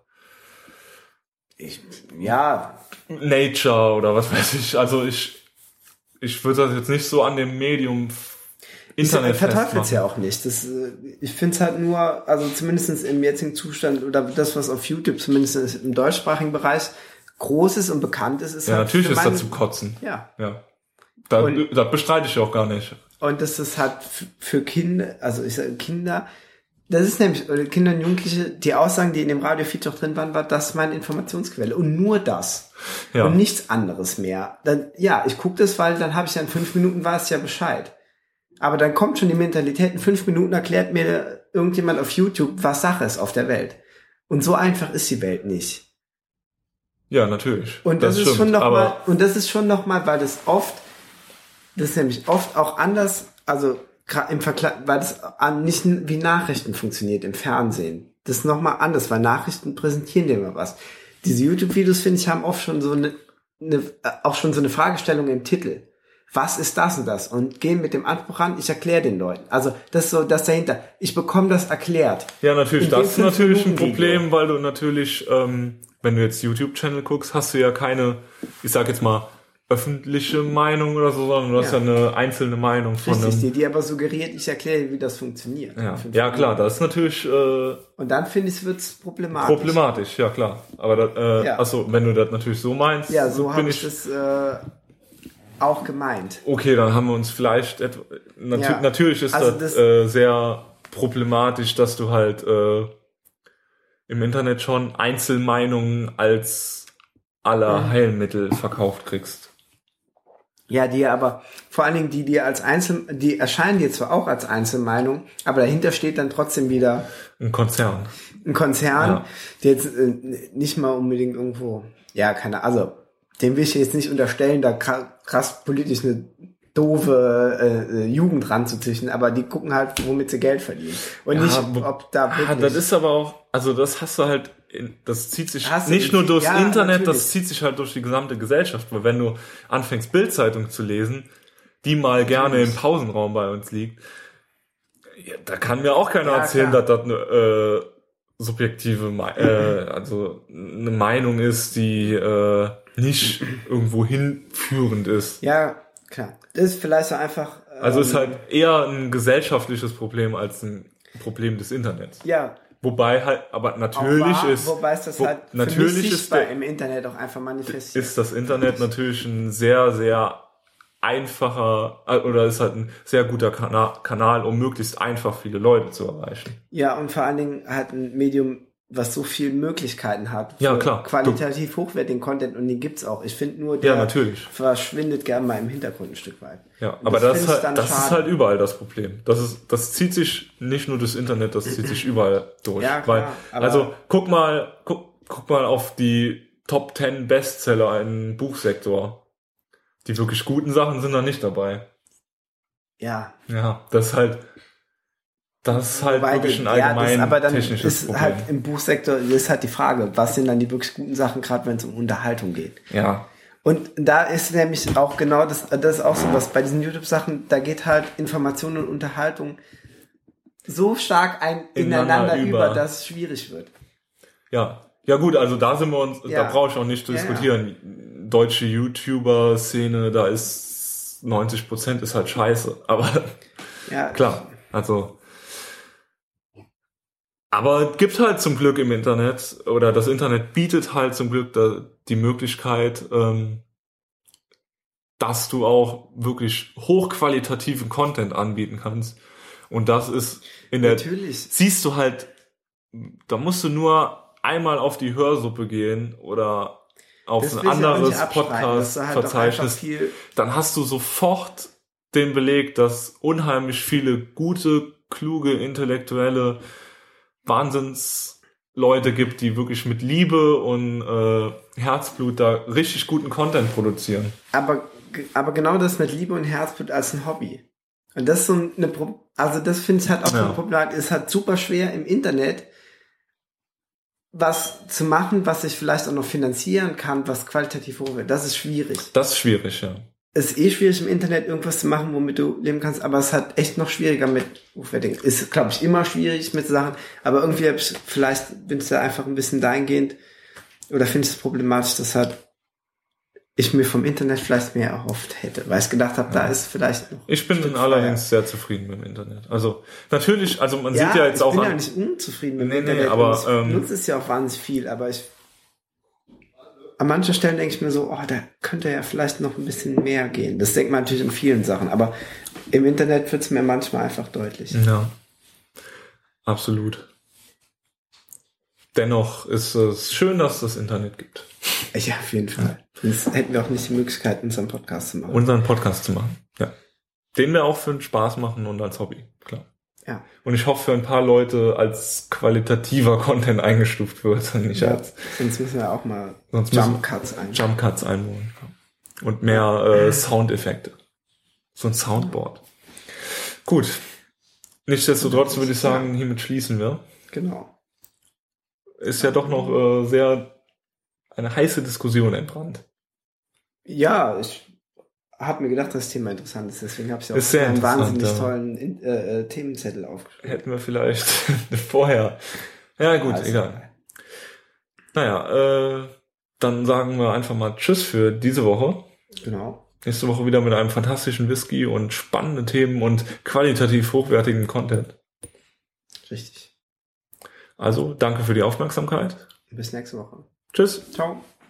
ich, ja... Nature oder was weiß ich. Also ich ich würde das jetzt nicht so an dem Medium Internet festmachen. Ich verteufel es ja auch nicht. Das, ich finde es halt nur, also zumindest im jetzigen Zustand oder das, was auf YouTube zumindest im deutschsprachigen Bereich groß ist und bekannt ist, ist ja, halt... natürlich ist das zum Kotzen. Ja. ja. Da, das bestreite ich auch gar nicht. Und das ist halt für Kinder, also ich sage Kinder... Das ist nämlich, Kinder und Jugendliche, die Aussagen, die in dem Radio-Feature drin waren, war, das ist meine Informationsquelle. Und nur das. Ja. Und nichts anderes mehr. Dann, ja, ich gucke das, weil dann habe ich ja in fünf Minuten weiß ja Bescheid. Aber dann kommt schon die Mentalität, in fünf Minuten erklärt mir irgendjemand auf YouTube, was Sache ist auf der Welt. Und so einfach ist die Welt nicht. Ja, natürlich. Und das, das ist stimmt, schon noch mal, und das ist schon noch mal, weil das oft, das ist nämlich oft auch anders, also im Vergleich, weil das nicht wie Nachrichten funktioniert im Fernsehen. Das ist nochmal anders, weil Nachrichten präsentieren dir immer was. Diese YouTube-Videos, finde ich, haben oft schon so eine, eine, auch schon so eine Fragestellung im Titel. Was ist das und das? Und gehen mit dem Anspruch ran, ich erkläre den Leuten. Also das ist so das dahinter. Ich bekomme das erklärt. Ja, natürlich. Das ist natürlich ein Problem, weil du natürlich, ähm, wenn du jetzt YouTube-Channel guckst, hast du ja keine, ich sag jetzt mal, öffentliche Meinung oder so, sondern du hast ja, ja eine einzelne Meinung von Richtig, einem... die, die aber suggeriert, ich erkläre, wie das funktioniert. Ja, ja klar, das ist natürlich... Äh, und dann finde ich, wird es problematisch. Problematisch, ja klar. Aber das, äh, ja. achso, wenn du das natürlich so meinst... Ja, so habe ich das äh, auch gemeint. Okay, dann haben wir uns vielleicht... Etwa, nat- ja. Natürlich ist also das, das äh, sehr problematisch, dass du halt äh, im Internet schon Einzelmeinungen als aller Heilmittel verkauft kriegst. Ja, die aber, vor allen Dingen die, die als Einzel, die erscheinen dir zwar auch als Einzelmeinung, aber dahinter steht dann trotzdem wieder ein Konzern. Ein Konzern, ja. der jetzt äh, nicht mal unbedingt irgendwo, ja, keine, also, dem will ich jetzt nicht unterstellen, da krass politisch eine doofe äh, Jugend ranzuzüchten, aber die gucken halt, womit sie Geld verdienen. Und ja, nicht, ob da wirklich... Ah, das ist aber auch, also das hast du halt, in, das zieht sich hast nicht nur durchs ja, Internet, natürlich. Das zieht sich halt durch die gesamte Gesellschaft, weil wenn du anfängst, Bild-Zeitung zu lesen, die mal gerne natürlich. Im Pausenraum bei uns liegt, ja, da kann mir auch keiner ja, erzählen, klar. dass das eine äh, subjektive, äh, also eine Meinung ist, die äh, nicht irgendwo hinführend ist. Ja, klar. Das ist vielleicht so einfach... Ähm, also ist halt eher ein gesellschaftliches Problem als ein Problem des Internets. Ja. Wobei halt, aber natürlich wahr, ist... Wobei es das wo, halt natürlich für mich ist der, im Internet auch einfach manifestiert. Ist das Internet natürlich ein sehr, sehr einfacher, oder ist halt ein sehr guter Kanal, Kanal, um möglichst einfach viele Leute zu erreichen. Ja, und vor allen Dingen halt ein Medium, was so viele Möglichkeiten hat. Für ja, klar. Qualitativ du. hochwertigen Content, und den gibt's auch. Ich finde nur, der ja, natürlich. verschwindet gerne mal im Hintergrund ein Stück weit. Ja, und aber das, das, halt, das ist halt überall das Problem. Das ist, das zieht sich nicht nur das Internet, das zieht sich überall durch. Ja, klar, weil, also, guck mal, guck, guck mal auf die Top zehn Bestseller im Buchsektor. Die wirklich guten Sachen sind da nicht dabei. Ja. Ja, das ist halt, das ist halt Wobei wirklich die, ein allgemein ja, aber dann technisches ist Problem. halt im Buchsektor ist halt die Frage, was sind dann die wirklich guten Sachen, gerade wenn es um Unterhaltung geht. Ja. Und da ist nämlich auch genau das, das ist auch so was bei diesen YouTube-Sachen, da geht halt Information und Unterhaltung so stark ein, ineinander, ineinander über, über, dass es schwierig wird. Ja. Ja gut, also da sind wir uns, ja. da brauche ich auch nicht zu diskutieren. Ja, ja. Deutsche YouTuber-Szene, da ist neunzig Prozent ist halt scheiße. Aber ja, klar, also aber es gibt halt zum Glück im Internet, oder das Internet bietet halt zum Glück da die Möglichkeit, ähm, dass du auch wirklich hochqualitativen Content anbieten kannst. Und das ist in der, Natürlich. Siehst du halt, da musst du nur einmal auf die Hörsuppe gehen oder auf das ein anderes Podcast-Verzeichnis, halt dann hast du sofort den Beleg, dass unheimlich viele gute, kluge, intellektuelle Wahnsinnsleute gibt, die wirklich mit Liebe und äh, Herzblut da richtig guten Content produzieren. Aber, aber genau das mit Liebe und Herzblut als ein Hobby. Und das ist so eine, Pro- also das finde ich halt auch ja. so popular, ist halt super schwer im Internet was zu machen, was ich vielleicht auch noch finanzieren kann, was qualitativ hoch wird. Das ist schwierig. Das ist schwierig, ja. Es ist eh schwierig im Internet irgendwas zu machen, womit du leben kannst, aber es hat echt noch schwieriger mit Hochwertigen. Ist, glaube ich, immer schwierig mit Sachen, aber irgendwie hab ich, vielleicht bin ich da einfach ein bisschen dahingehend oder finde ich es problematisch, dass halt ich mir vom Internet vielleicht mehr erhofft hätte, weil ich gedacht habe, ja. da ist vielleicht noch Ich bin dann allerdings sehr zufrieden mit dem Internet. Also natürlich, also man ja, sieht ja jetzt ich auch... Ich bin an, ja nicht unzufrieden mit nee, dem Internet. Nee, aber, ich ähm, nutze es ja auch wahnsinnig viel, aber ich an manchen Stellen denke ich mir so, oh, da könnte ja vielleicht noch ein bisschen mehr gehen. Das denkt man natürlich in vielen Sachen, aber im Internet wird es mir manchmal einfach deutlich. Ja, absolut. Dennoch ist es schön, dass es das Internet gibt. Ja, auf jeden Fall. Sonst hätten wir auch nicht die Möglichkeit, unseren Podcast zu machen. Unseren Podcast zu machen, ja. Den wir auch für den Spaß machen und als Hobby, klar. Ja. Und ich hoffe, für ein paar Leute als qualitativer Content eingestuft wird und nicht ja, als... Sonst müssen wir auch mal Jump Cuts einbauen. Jump Cuts einbauen. Und mehr äh, Soundeffekte. So ein Soundboard. Gut. Nichtsdestotrotz würde ich sagen, hiermit schließen wir. Genau. Ist ja doch noch äh, sehr eine heiße Diskussion entbrannt. Ja, ich habe mir gedacht, dass das Thema interessant ist. Deswegen habe ich auch einen wahnsinnig ja. tollen äh, Themenzettel aufgeschrieben. Hätten wir vielleicht vorher. Ja gut, also, egal. Naja, äh, dann sagen wir einfach mal Tschüss für diese Woche. Genau. Nächste Woche wieder mit einem fantastischen Whisky und spannenden Themen und qualitativ hochwertigen Content. Richtig. Also, danke für die Aufmerksamkeit. Bis nächste Woche. Tschüss. Ciao.